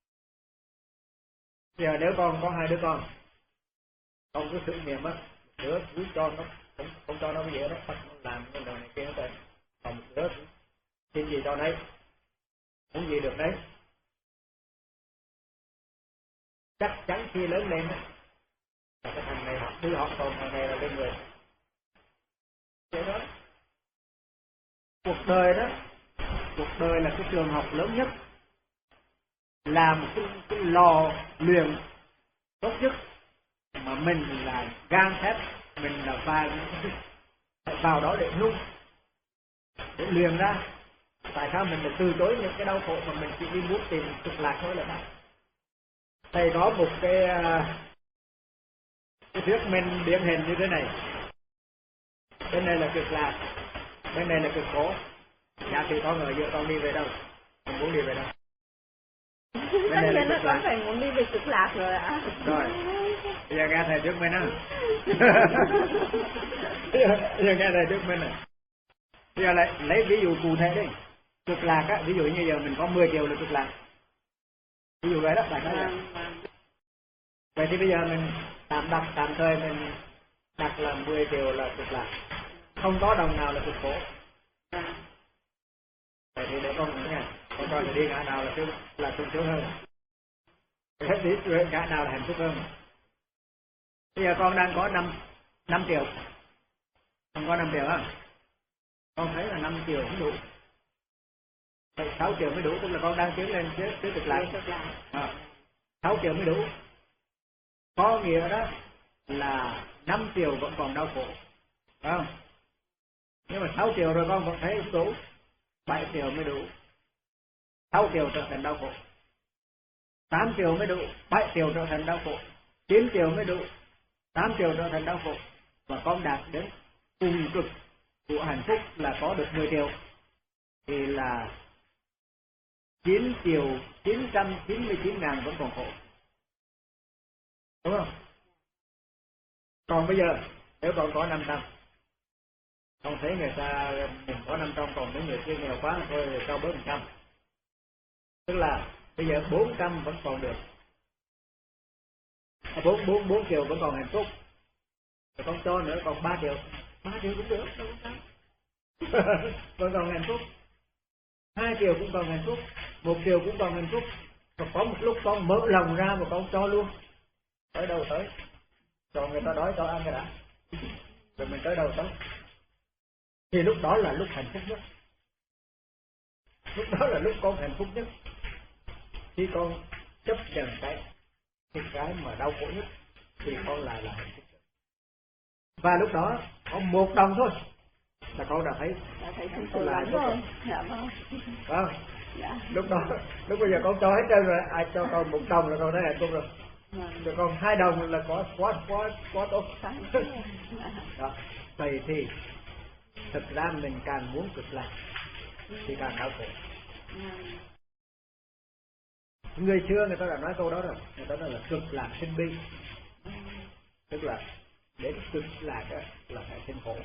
Giờ nếu con có hai đứa con, con cứ thử nghiệm á, đứa cứ cho nó không, không cho nó cái gì đó, bắt nó làm cái đồ này kia hết rồi, còn một đứa xin gì cho nấy, muốn gì được đấy. Chắc chắn khi lớn lên á, cái thằng này học thứ học, còn thằng này là lên người. Vậy đó. Cuộc đời đó, cuộc đời là cái trường học lớn nhất, là một cái, cái lò luyện tốt nhất, mà mình là gan thép, mình là vai, phải vào đó để nung, để luyện ra. Tại sao mình lại từ chối những cái đau khổ mà mình chỉ đi muốn tìm cực lạc thôi là sao? Thầy có một cái cái thuyết minh điển hình như thế này. Bên này là cực lạc, bên này là cực khổ. Dạ thì con ở giữa con đi về đâu? Con muốn đi về đâu? Bên Tất nhiên là con phải muốn đi về cực lạc rồi ạ. Rồi, bây giờ nghe thầy thuyết minh á. Bây giờ nghe thầy thuyết minh này. Bây giờ lại lấy ví dụ cụ thể đi. Cực lạc á, ví dụ như giờ mình có mười triệu là cực lạc. Ví dụ vậy đó, bạn nói vậy. Vậy thì bây giờ mình tạm đặt, tạm thời mình đặt là mười triệu là cực lạc. Không có đồng nào là cực khổ. Vậy thì để con nói nha, con coi là đi ngã nào là sướng, là sung sướng hơn. Hết đi ngã nào là hạnh phúc hơn. Bây giờ con đang có năm, năm triệu. Con có năm triệu á. Con thấy là năm triệu không đủ. Vậy sáu triệu mới đủ, tức là con đang tiến lên phía phía cực lạc. À, sáu triệu mới đủ. Có nghĩa đó là năm triệu vẫn còn đau khổ. Phải không? Nhưng mà sáu triệu rồi con vẫn thấy không đủ. bảy triệu mới đủ. sáu triệu trở thành đau khổ. tám triệu mới đủ. bảy triệu trở thành đau khổ. chín triệu mới đủ. tám triệu trở thành đau khổ. Và con đạt đến cùng cực của hạnh phúc là có được mười triệu. Thì là chín triệu chín trăm chín mươi chín ngàn vẫn còn khổ. Đúng không? Còn bây giờ, nếu con có năm trăm, Con thấy người ta mình có năm trăm còn mấy người kia nghèo quá thôi cho bớt một trăm. Tức là bây giờ bốn trăm vẫn còn được, bốn bốn bốn triệu vẫn còn hạnh phúc. Rồi con cho nữa còn ba triệu, ba triệu cũng được, đâu có sao. Vẫn còn hạnh phúc. Hai triệu cũng còn hạnh phúc, một triệu cũng còn hạnh phúc. Và có một lúc con mở lòng ra mà con cho luôn, tới đâu tới, cho người ta đói cho ăn cái đã, rồi mình tới đâu tới. Thì lúc đó là lúc hạnh phúc nhất, lúc đó là lúc con hạnh phúc nhất. Khi con chấp nhận cái cái cái mà đau khổ nhất thì con lại là hạnh phúc. Và lúc đó có một đồng thôi là con đã thấy đã thấy không tự lắm rồi. Dạ vâng. Vâng. Dạ. Lúc đó, lúc bây giờ con cho hết trơn rồi, ai cho con một đồng là con thấy hạnh phúc rồi. Vâng. Rồi còn hai đồng là có quá quá quá tốt. Đó. Vậy thì thực ra mình càng muốn cực lạc thì càng đau khổ. Vâng. Người xưa người ta đã nói câu đó rồi, người ta nói là cực lạc sinh bi. Tức là đến cực lạc đó là phải sinh khổ.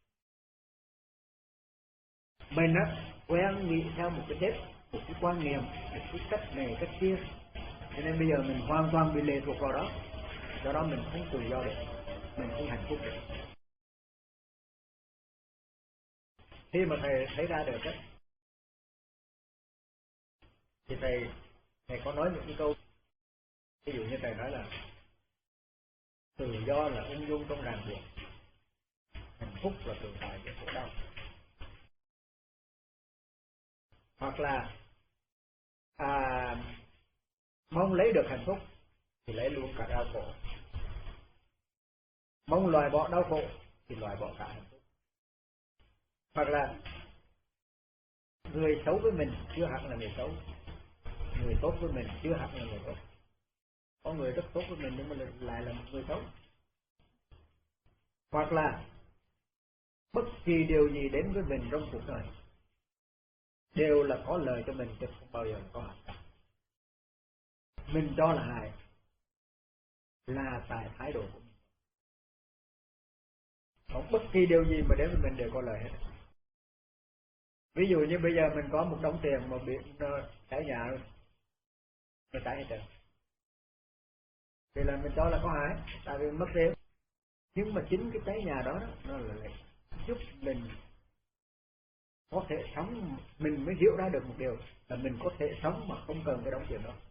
Mình á quen nghĩ theo một cái nếp, một cái quan niệm, một cái cách này cách kia, cho nên bây giờ mình hoàn toàn bị lệ thuộc vào đó, do đó mình không tự do được, mình không hạnh phúc được. Khi mà thầy thấy ra được đó, thì thầy thầy có nói những cái câu, ví dụ như thầy nói là tự do là ung dung trong ràng buộc, hạnh phúc là tự tại với khổ đau. Hoặc là à, mong lấy được hạnh phúc thì lấy luôn cả đau khổ, mong loại bỏ đau khổ thì loại bỏ cả hạnh phúc. Hoặc là người xấu với mình chưa hẳn là người xấu, người tốt với mình chưa hẳn là người tốt. Có người rất tốt với mình nhưng mà lại là một người xấu. Hoặc là bất kỳ điều gì đến với mình trong cuộc đời đều là có lợi cho mình, chứ không bao giờ có hại cả. Mình cho là hại là tại thái độ của mình. Không bất kỳ điều gì mà đến với mình đều có lợi hết. Ví dụ như bây giờ mình có một đống tiền mà bị cháy nhà rồi, nó cháy hết trơn, thì là mình cho là có hại, tại vì mất tiền. Nhưng mà chính cái cháy nhà đó, đó nó là giúp mình có thể sống, mình mới hiểu ra được một điều là mình có thể sống mà không cần cái đống tiền đó.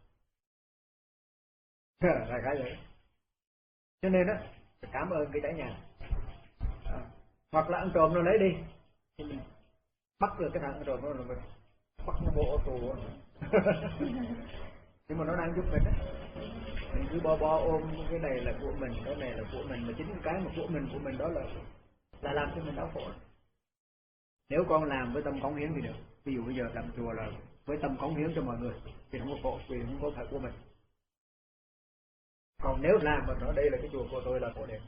Là cái vậy. Cho nên đó, cảm ơn cái cháy nhà. À, hoặc là ăn trộm nó lấy đi, thì mình bắt được cái thằng ăn trộm nó, là mình bắt nó bộ ô tô. Nhưng mà nó đang giúp mình đó. Mình cứ bo bo ôm cái này là của mình, cái này là của mình, mà chính cái mà của mình của mình đó là là làm cho mình đau khổ. Nếu con làm với tâm cống hiến thì được. Ví dụ bây giờ làm chùa là với tâm cống hiến cho mọi người thì không có khổ, vì không có phải của mình. Còn nếu làm mà nói đây là cái chùa của tôi là khổ đẹp.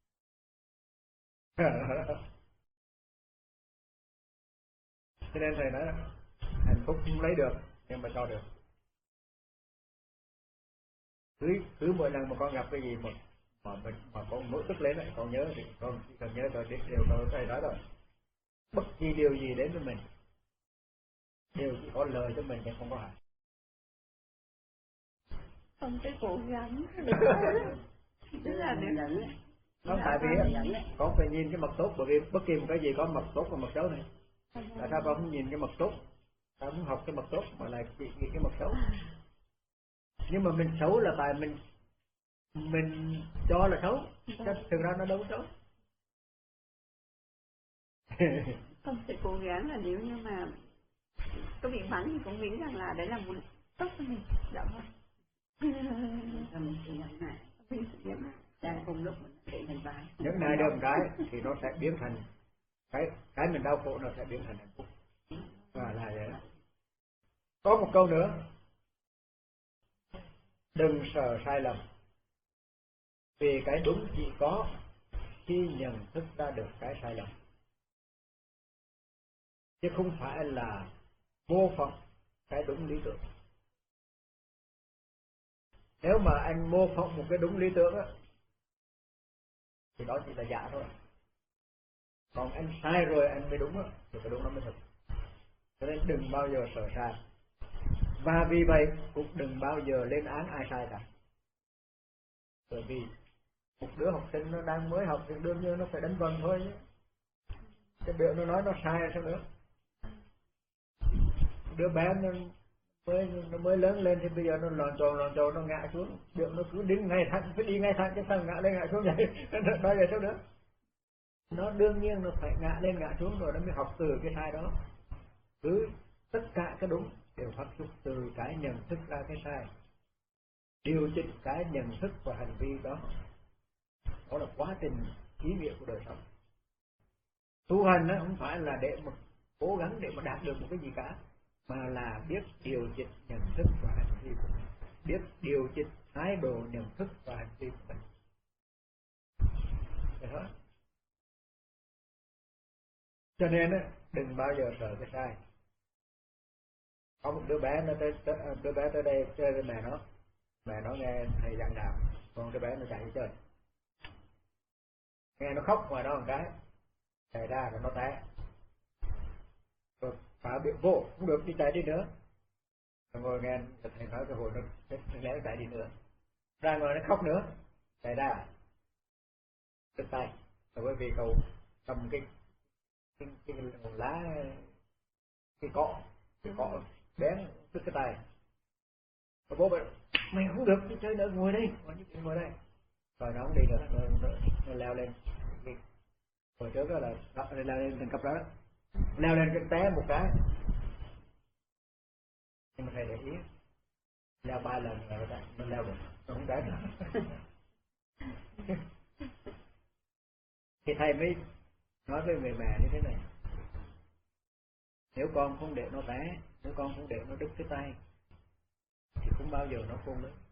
Cho nên thầy nói hạnh phúc không lấy được nhưng mà cho được. Cứ cứ mỗi lần mà con gặp cái gì mà mà mình mà con nổi tức lên lại, con nhớ thì con chỉ cần nhớ rồi điều con thầy nói rồi. Bất kỳ điều gì đến với mình đều chỉ có lời cho mình nhưng không có hại. Không phải cố gắng. Tức là được. Không, tại vì con phải nhìn cái mặt tốt, bởi vì bất kỳ một cái gì có mặt tốt và mặt xấu này. Tại sao con không nhìn cái mặt tốt? Sao không học cái mặt tốt mà lại chỉ nghĩ cái mặt xấu? Nhưng mà mình xấu là tại mình mình cho là xấu, chứ thực ra nó đâu có xấu. Không phải cố gắng, là nếu như mà có bị bắn thì cũng nghĩ rằng là đấy là một tốt cho mình. Dạ vâng. Mình sẽ nhận lại, mình sẽ nhận lại. Đang cùng lúc mình bị thành vái. Những này được cái thì nó sẽ biến thành cái cái mình đau khổ, nó sẽ biến thành hạnh phúc. Và là vậy đó. Có một câu nữa, đừng sợ sai lầm, vì cái đúng chỉ có khi nhận thức ra được cái sai lầm, chứ không phải là mô phỏng cái đúng lý tưởng. Nếu mà anh mô phỏng một cái đúng lý tưởng á, thì đó chỉ là giả thôi. Còn anh sai rồi anh mới đúng đó, thì cái đúng nó mới thật. Cho nên đừng bao giờ sợ sai. Và vì vậy cũng đừng bao giờ lên án ai sai cả. Bởi vì một đứa học sinh nó đang mới học thì đương nhiên nó phải đánh vần thôi chứ. Cái biểu nó nói nó sai sao nữa. Đứa bé nó mới nó mới lớn lên thì bây giờ nó lòn tròn lòn tròn nó ngã xuống, biểu nó cứ đứng ngay thẳng, phải đi ngay thẳng chứ sao ngã lên ngã xuống vậy. Nói vậy sao nữa. Nó đương nhiên nó phải ngã lên ngã xuống rồi nó mới học từ cái sai đó. Cứ tất cả cái đúng đều phát xuất từ cái nhận thức ra cái sai, điều chỉnh cái nhận thức và hành vi đó. Đó là quá trình ý nghĩa của đời sống. Tu hành nó không phải là để mà cố gắng để mà đạt được một cái gì cả, mà là biết điều chỉnh nhận thức và hành vi của mình, biết điều chỉnh thái độ nhận thức và hành vi của mình. Thế thôi. Cho nên á, đừng bao giờ sợ cái sai. Có một đứa bé nó tới, tới đứa bé tới đây chơi với mẹ nó, mẹ nó nghe thầy giảng đạo, còn đứa bé nó chạy đi chơi, nghe nó khóc ngoài đó một cái, chạy ra rồi nó té, rồi phải bị vô không được đi chạy đi nữa, rồi ngồi nghe thầy nói cái hồi nó lẽ chạy đi nữa, ra ngoài nó khóc nữa, chạy ra đứt tay, rồi bởi vì cậu cầm cái cái cái, cái lá cái cọ cái cọ bén đứt cái tay. Rồi bố bảo mày không được đi chơi nữa, ngồi đây, ngồi đây. Rồi nó không đi nữa, nó, nó, nó leo lên. Hồi trước đó là nó leo lên thành cấp đó, leo lên cái té một cái. Nhưng mà thầy để ý, leo ba lần rồi nó leo được, nó không té nữa. Thì thầy mới nói với người mẹ như thế này: nếu con không để nó té, nếu con không để nó đứt cái tay, thì không bao giờ nó khôn lớn.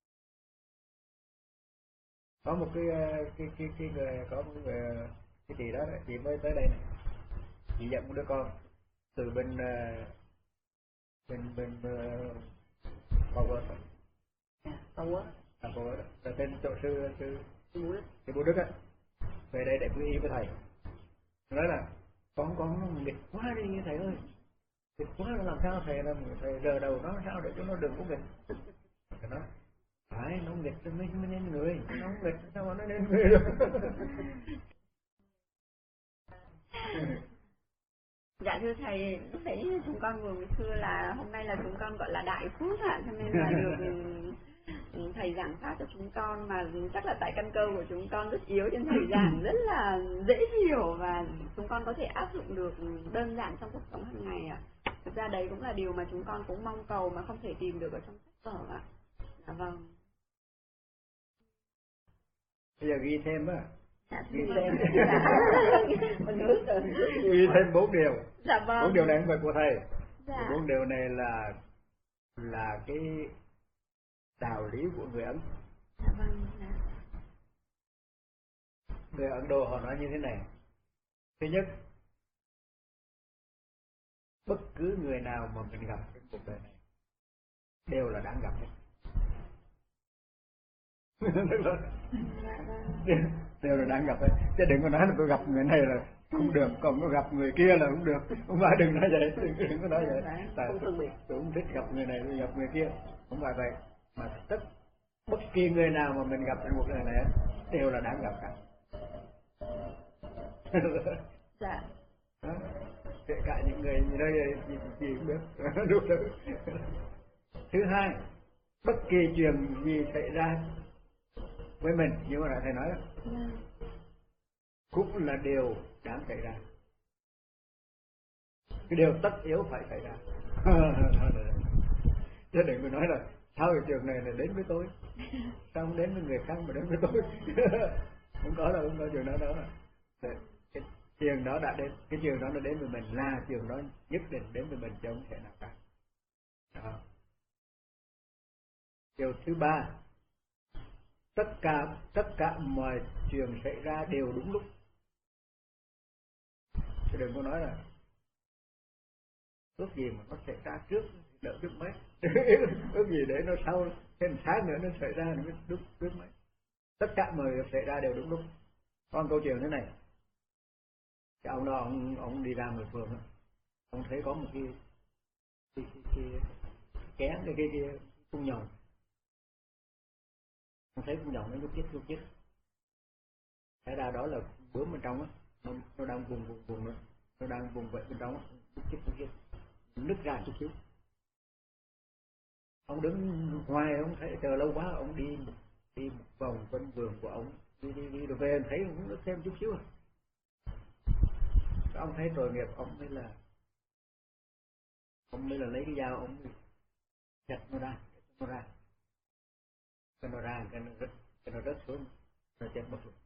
Có một cái cái cái cái người, có một người cái chị đó, chị mới tới đây này, chị dẫn một đứa con từ bên bên bên Power, Power, à Power, là tên chỗ sư sư sư Bố Đức á, về đây để quy y với thầy. Nói là con con nó nghịch quá đi như thầy ơi, nghịch quá nó làm sao thầy làm thầy đờ đầu nó sao để cho nó đừng có nghịch. Thầy nói phải, nó nghịch cho mới mới nên người, nó không nghịch sao mà nó nên người được. Dạ thưa thầy, lúc nãy chúng con vừa mới xưa là hôm nay là chúng con gọi là đại phước ạ, cho nên là được thầy giảng pháp cho chúng con, mà chắc là tại căn cơ của chúng con rất yếu, cho nên thầy giảng rất là dễ hiểu và chúng con có thể áp dụng được đơn giản trong cuộc sống hàng ngày ạ. Thực ra đấy cũng là điều mà chúng con cũng mong cầu mà không thể tìm được ở trong sách vở ạ. Dạ vâng. Bây giờ ghi thêm á. Dạ, ghi thêm. Mình hướng từ. Ghi thêm bốn điều. Dạ vâng. Bốn điều này không phải của thầy. Dạ. Bốn điều này là là cái đạo lý của người Ấn. Dạ vâng. Dạ. Người Ấn Độ họ nói như thế này: thứ nhất, bất cứ người nào mà mình gặp trên cuộc đời này đều là đáng gặp hết. Đều là đáng gặp hết, chứ đừng có nói là tôi gặp người này là không được, còn có gặp người kia là không được. Không phải, đừng nói vậy, đừng, đừng có nói vậy. Tại tôi cũng thích gặp người này, tôi gặp người kia, không phải vậy. Mà tất bất kỳ người nào mà mình gặp trên cuộc đời này đều là đáng gặp cả. Dạ. Đó. Kể cả những người như đây gì, gì cũng biết. Đúng rồi. Thứ hai, bất kỳ chuyện gì xảy ra với mình, như mà thầy nói đó, cũng là điều đáng xảy ra, cái điều tất yếu phải xảy ra. Chứ đừng có nói là sao cái chuyện này là đến với tôi, sao không đến với người khác mà đến với tôi. Không có đâu, không có chuyện đó đâu. Cái chuyện đó đã đến, cái chuyện đó nó đến với mình là chuyện đó nhất định đến với mình, chứ không thể nào khác. Đó. Điều thứ ba, tất cả tất cả mọi chuyện xảy ra đều đúng lúc. Chứ đừng có nói là ước gì mà nó xảy ra trước đợi trước mấy, ước gì để nó sau thêm tháng nữa nó xảy ra nó mới đúng trước mấy. Tất cả mọi việc xảy ra đều đúng lúc. Còn câu chuyện thế này: Cái ông đó ông ông đi ra ngoài phường đó, ông thấy có một cái cái cái cái kén cái cái cái cung nhồng, ông thấy cung nhồng nó nhúc nhích nhúc nhích, thế ra đó là bướm bên trong á, nó, nó đang vùng vùng vùng nữa, nó đang vùng vậy bên trong á, nhúc nhích nhúc nhích, nứt ra chút xíu. Ông đứng ngoài ông thấy chờ lâu quá, ông đi đi một vòng quanh vườn của ông, đi đi đi rồi về thấy cũng nứt thêm chút xíu à. Ông thấy tội nghiệp, ông mới là ông mới là lấy cái dao ông chặt nó ra, nó ra, cái nó ra cái nó rớt, cái nó rớt xuống, nó chết mất luôn.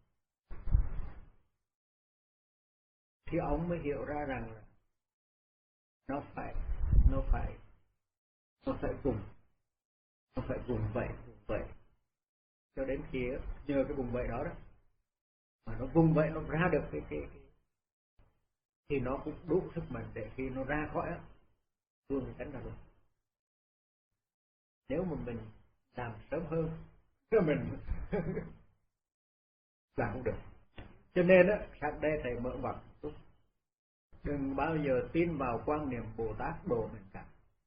Thì ông mới hiểu ra rằng là nó phải nó phải nó phải vùng nó phải vùng vẫy vùng vẫy cho đến khi nhờ cái vùng vẫy đó đó mà nó vùng vẫy nó ra được cái cái, cái thì nó cũng đủ sức mạnh để khi nó ra khỏi á luôn tránh ra luôn. Nếu mà mình làm sớm hơn thì mình làm không được. Cho nên á, sáng đây thầy mở ngoặt chút, đừng bao giờ tin vào quan niệm Bồ Tát độ mình cả.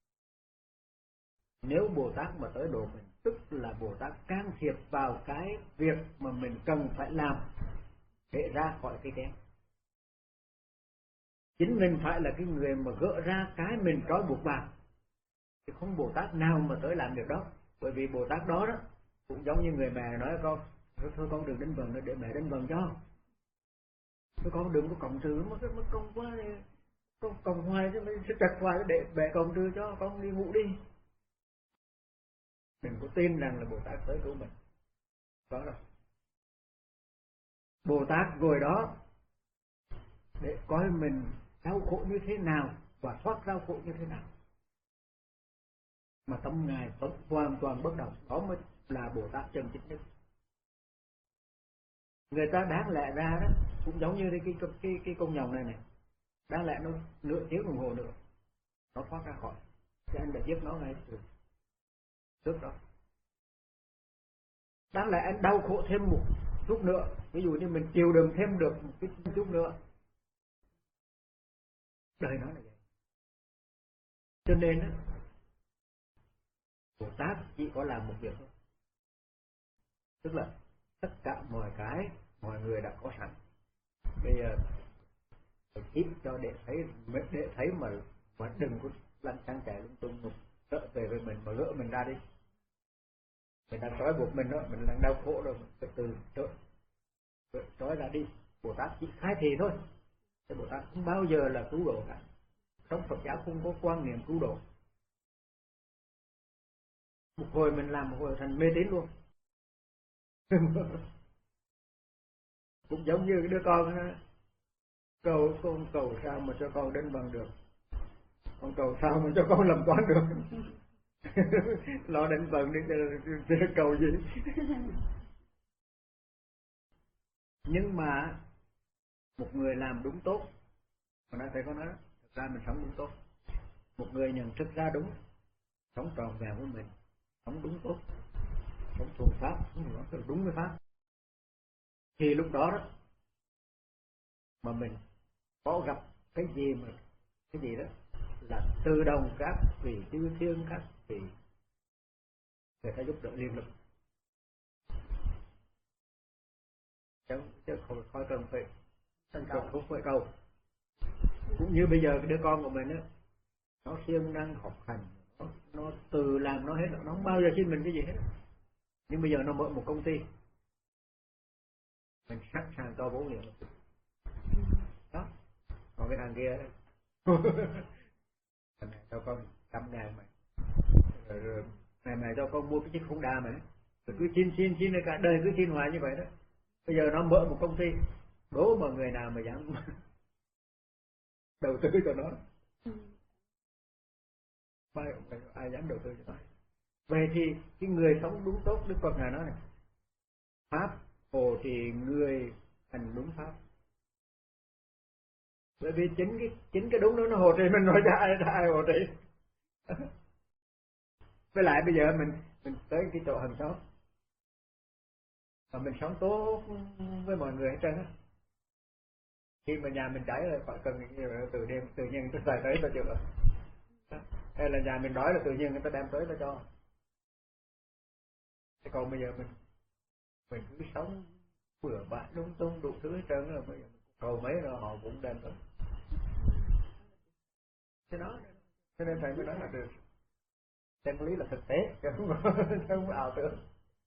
Nếu Bồ Tát mà tới độ mình, tức là Bồ Tát can thiệp vào cái việc mà mình cần phải làm để ra khỏi cái kén. Chính mình phải là cái người mà gỡ ra cái mình trói buộc vào, chứ không Bồ Tát nào mà tới làm việc đó. Bởi vì Bồ Tát đó đó cũng giống như người mẹ nói con, thôi con đừng đánh vần nữa, để mẹ đánh vần cho. Thôi con đừng có cộng trừ mà cái mất công quá đi, con cộng hoài chứ sẽ chặt hoài để mẹ cộng trừ cho, con đi ngủ đi. Đừng có tin rằng là Bồ Tát tới cứu mình. Đó rồi. Bồ Tát ngồi đó để coi mình đau khổ như thế nào và thoát đau khổ như thế nào. Mà tâm Ngài hoàn toàn bất động, đó mới là Bồ Tát chân chính nhất. Người ta đáng lẽ ra đó cũng giống như cái cái cái, cái con nhồng này này, đáng lẽ nó nửa tiếng đồng hồ nữa nó thoát ra khỏi, thì anh đã giết nó ngay từ trước đó. Đáng lẽ anh đau khổ thêm một chút nữa, ví dụ như mình chịu đựng thêm được một cái chút nữa, đời nó là vậy. Cho nên đó, Bồ Tát chỉ có làm một việc thôi, tức là tất cả mọi cái mọi người đã có sẵn. Bây giờ ít cho để thấy để thấy mà mà đừng có lăn xăng chạy lung tung một sợ về với mình mà gỡ mình ra đi. Mình đang trói buộc mình đó, mình đang đau khổ rồi, mình phải từ từ trói ra đi. Bồ Tát chỉ khai thị thôi, cái Bồ Tát không bao giờ là cứu độ cả. Trong Phật giáo không có quan niệm cứu độ. Một hồi mình làm một hồi thành mê tín luôn. Cũng giống như cái đứa con đó, cầu con cầu sao mà cho con đến bằng được, con cầu sao mà cho con làm quan được. Lo đến bằng đi cho cầu gì. Nhưng mà một người làm đúng tốt, hồi nãy thầy có nói, thật ra mình sống đúng tốt. Một người nhận thức ra đúng, sống tròn vẹn với mình, sống đúng tốt, sống thuần pháp, sống đúng với pháp, thì lúc đó đó mà mình có gặp cái gì mà cái gì đó là tự động các vị chư thiên các vị người ta giúp đỡ liên lực, chứ chứ không khỏi cần phải cần không phải cầu. Cũng như bây giờ cái đứa con của mình á, nó siêng năng học hành, nó, nó tự làm nó hết, nó không bao giờ xin mình cái gì hết. Nhưng bây giờ nó mở một công ty, mình sẵn sàng cho vốn liền đó. Còn cái thằng kia thằng này cho con trăm ngàn mày, rồi, rồi này mày cho con mua cái chiếc Honda mày, rồi cứ xin xin xin cả đời cứ xin hoài như vậy đó. Bây giờ nó mở một công ty, đố mà người nào mà dám đầu tư cho nó, ai, ai dám đầu tư cho nó. Vậy thì cái người sống đúng tốt, Đức Phật Ngài nói này, pháp hộ trì người hành đúng pháp. Bởi vì chính cái chính cái đúng đó nó hộ trì mình, nói ra ai ra ai hộ trì. Với lại bây giờ mình mình tới cái chỗ hàng xóm và mình sống tốt với mọi người hết trơn á, Khi mà nhà mình cháy là phải cần cái gì tự nhiên tự nhiên tôi xài tới tôi chữa. Hay là nhà mình đói là tự nhiên người ta đem tới tôi cho. Thế còn bây giờ mình mình cứ sống bừa bãi lung tung đủ thứ hết trơn, là bây giờ cầu mấy rồi họ cũng đem tới. Thế đó, cho nên thầy mới nói là được. Chân lý là thực tế, chứ không không ảo tưởng.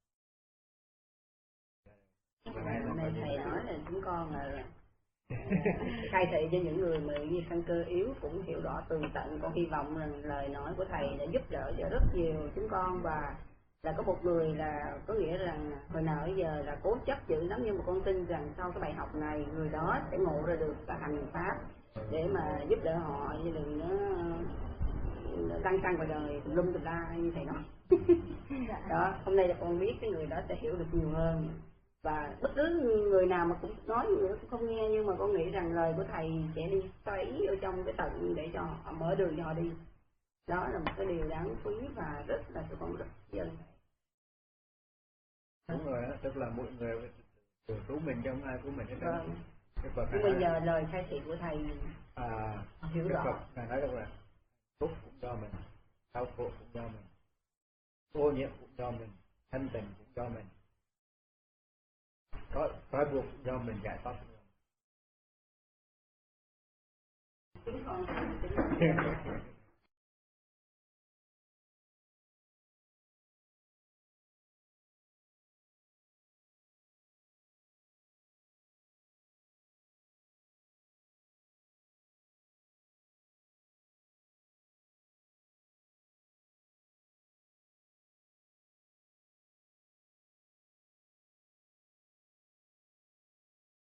Hôm nay thầy nói là chúng con là khai thị cho những người mà như căn cơ yếu cũng hiểu rõ tường tận. Con hy vọng rằng lời nói của thầy đã giúp đỡ cho rất nhiều chúng con, và là có một người là có nghĩa rằng hồi nào bây giờ là cố chấp dữ lắm, nhưng mà con tin rằng sau cái bài học này người đó sẽ ngộ ra được và hành pháp để mà giúp đỡ họ, như đừng nó tăng tăng vào đời tùm lum tùm la như thầy nói. Đó, hôm nay là con biết cái người đó sẽ hiểu được nhiều hơn, và bất cứ người nào mà cũng nói người cũng không nghe, nhưng mà con nghĩ rằng lời của thầy sẽ đi xoáy ở trong cái tận để cho họ mở đường cho họ đi. Đó là một cái điều đáng quý và rất là tụi con rất dân. Đúng rồi đó, tức là mỗi người tự cứu mình chứ không ai cứu mình hết. Vâng. Nhưng bây giờ lời khai thị của thầy à, hiểu rõ. Ngài nói rằng là phúc cũng do mình, đau khổ cũng do mình, ô nhiễm cũng do mình, thanh tịnh cũng do mình, có trói buộc cũng do mình, giải thoát cũng do mình. Chúng con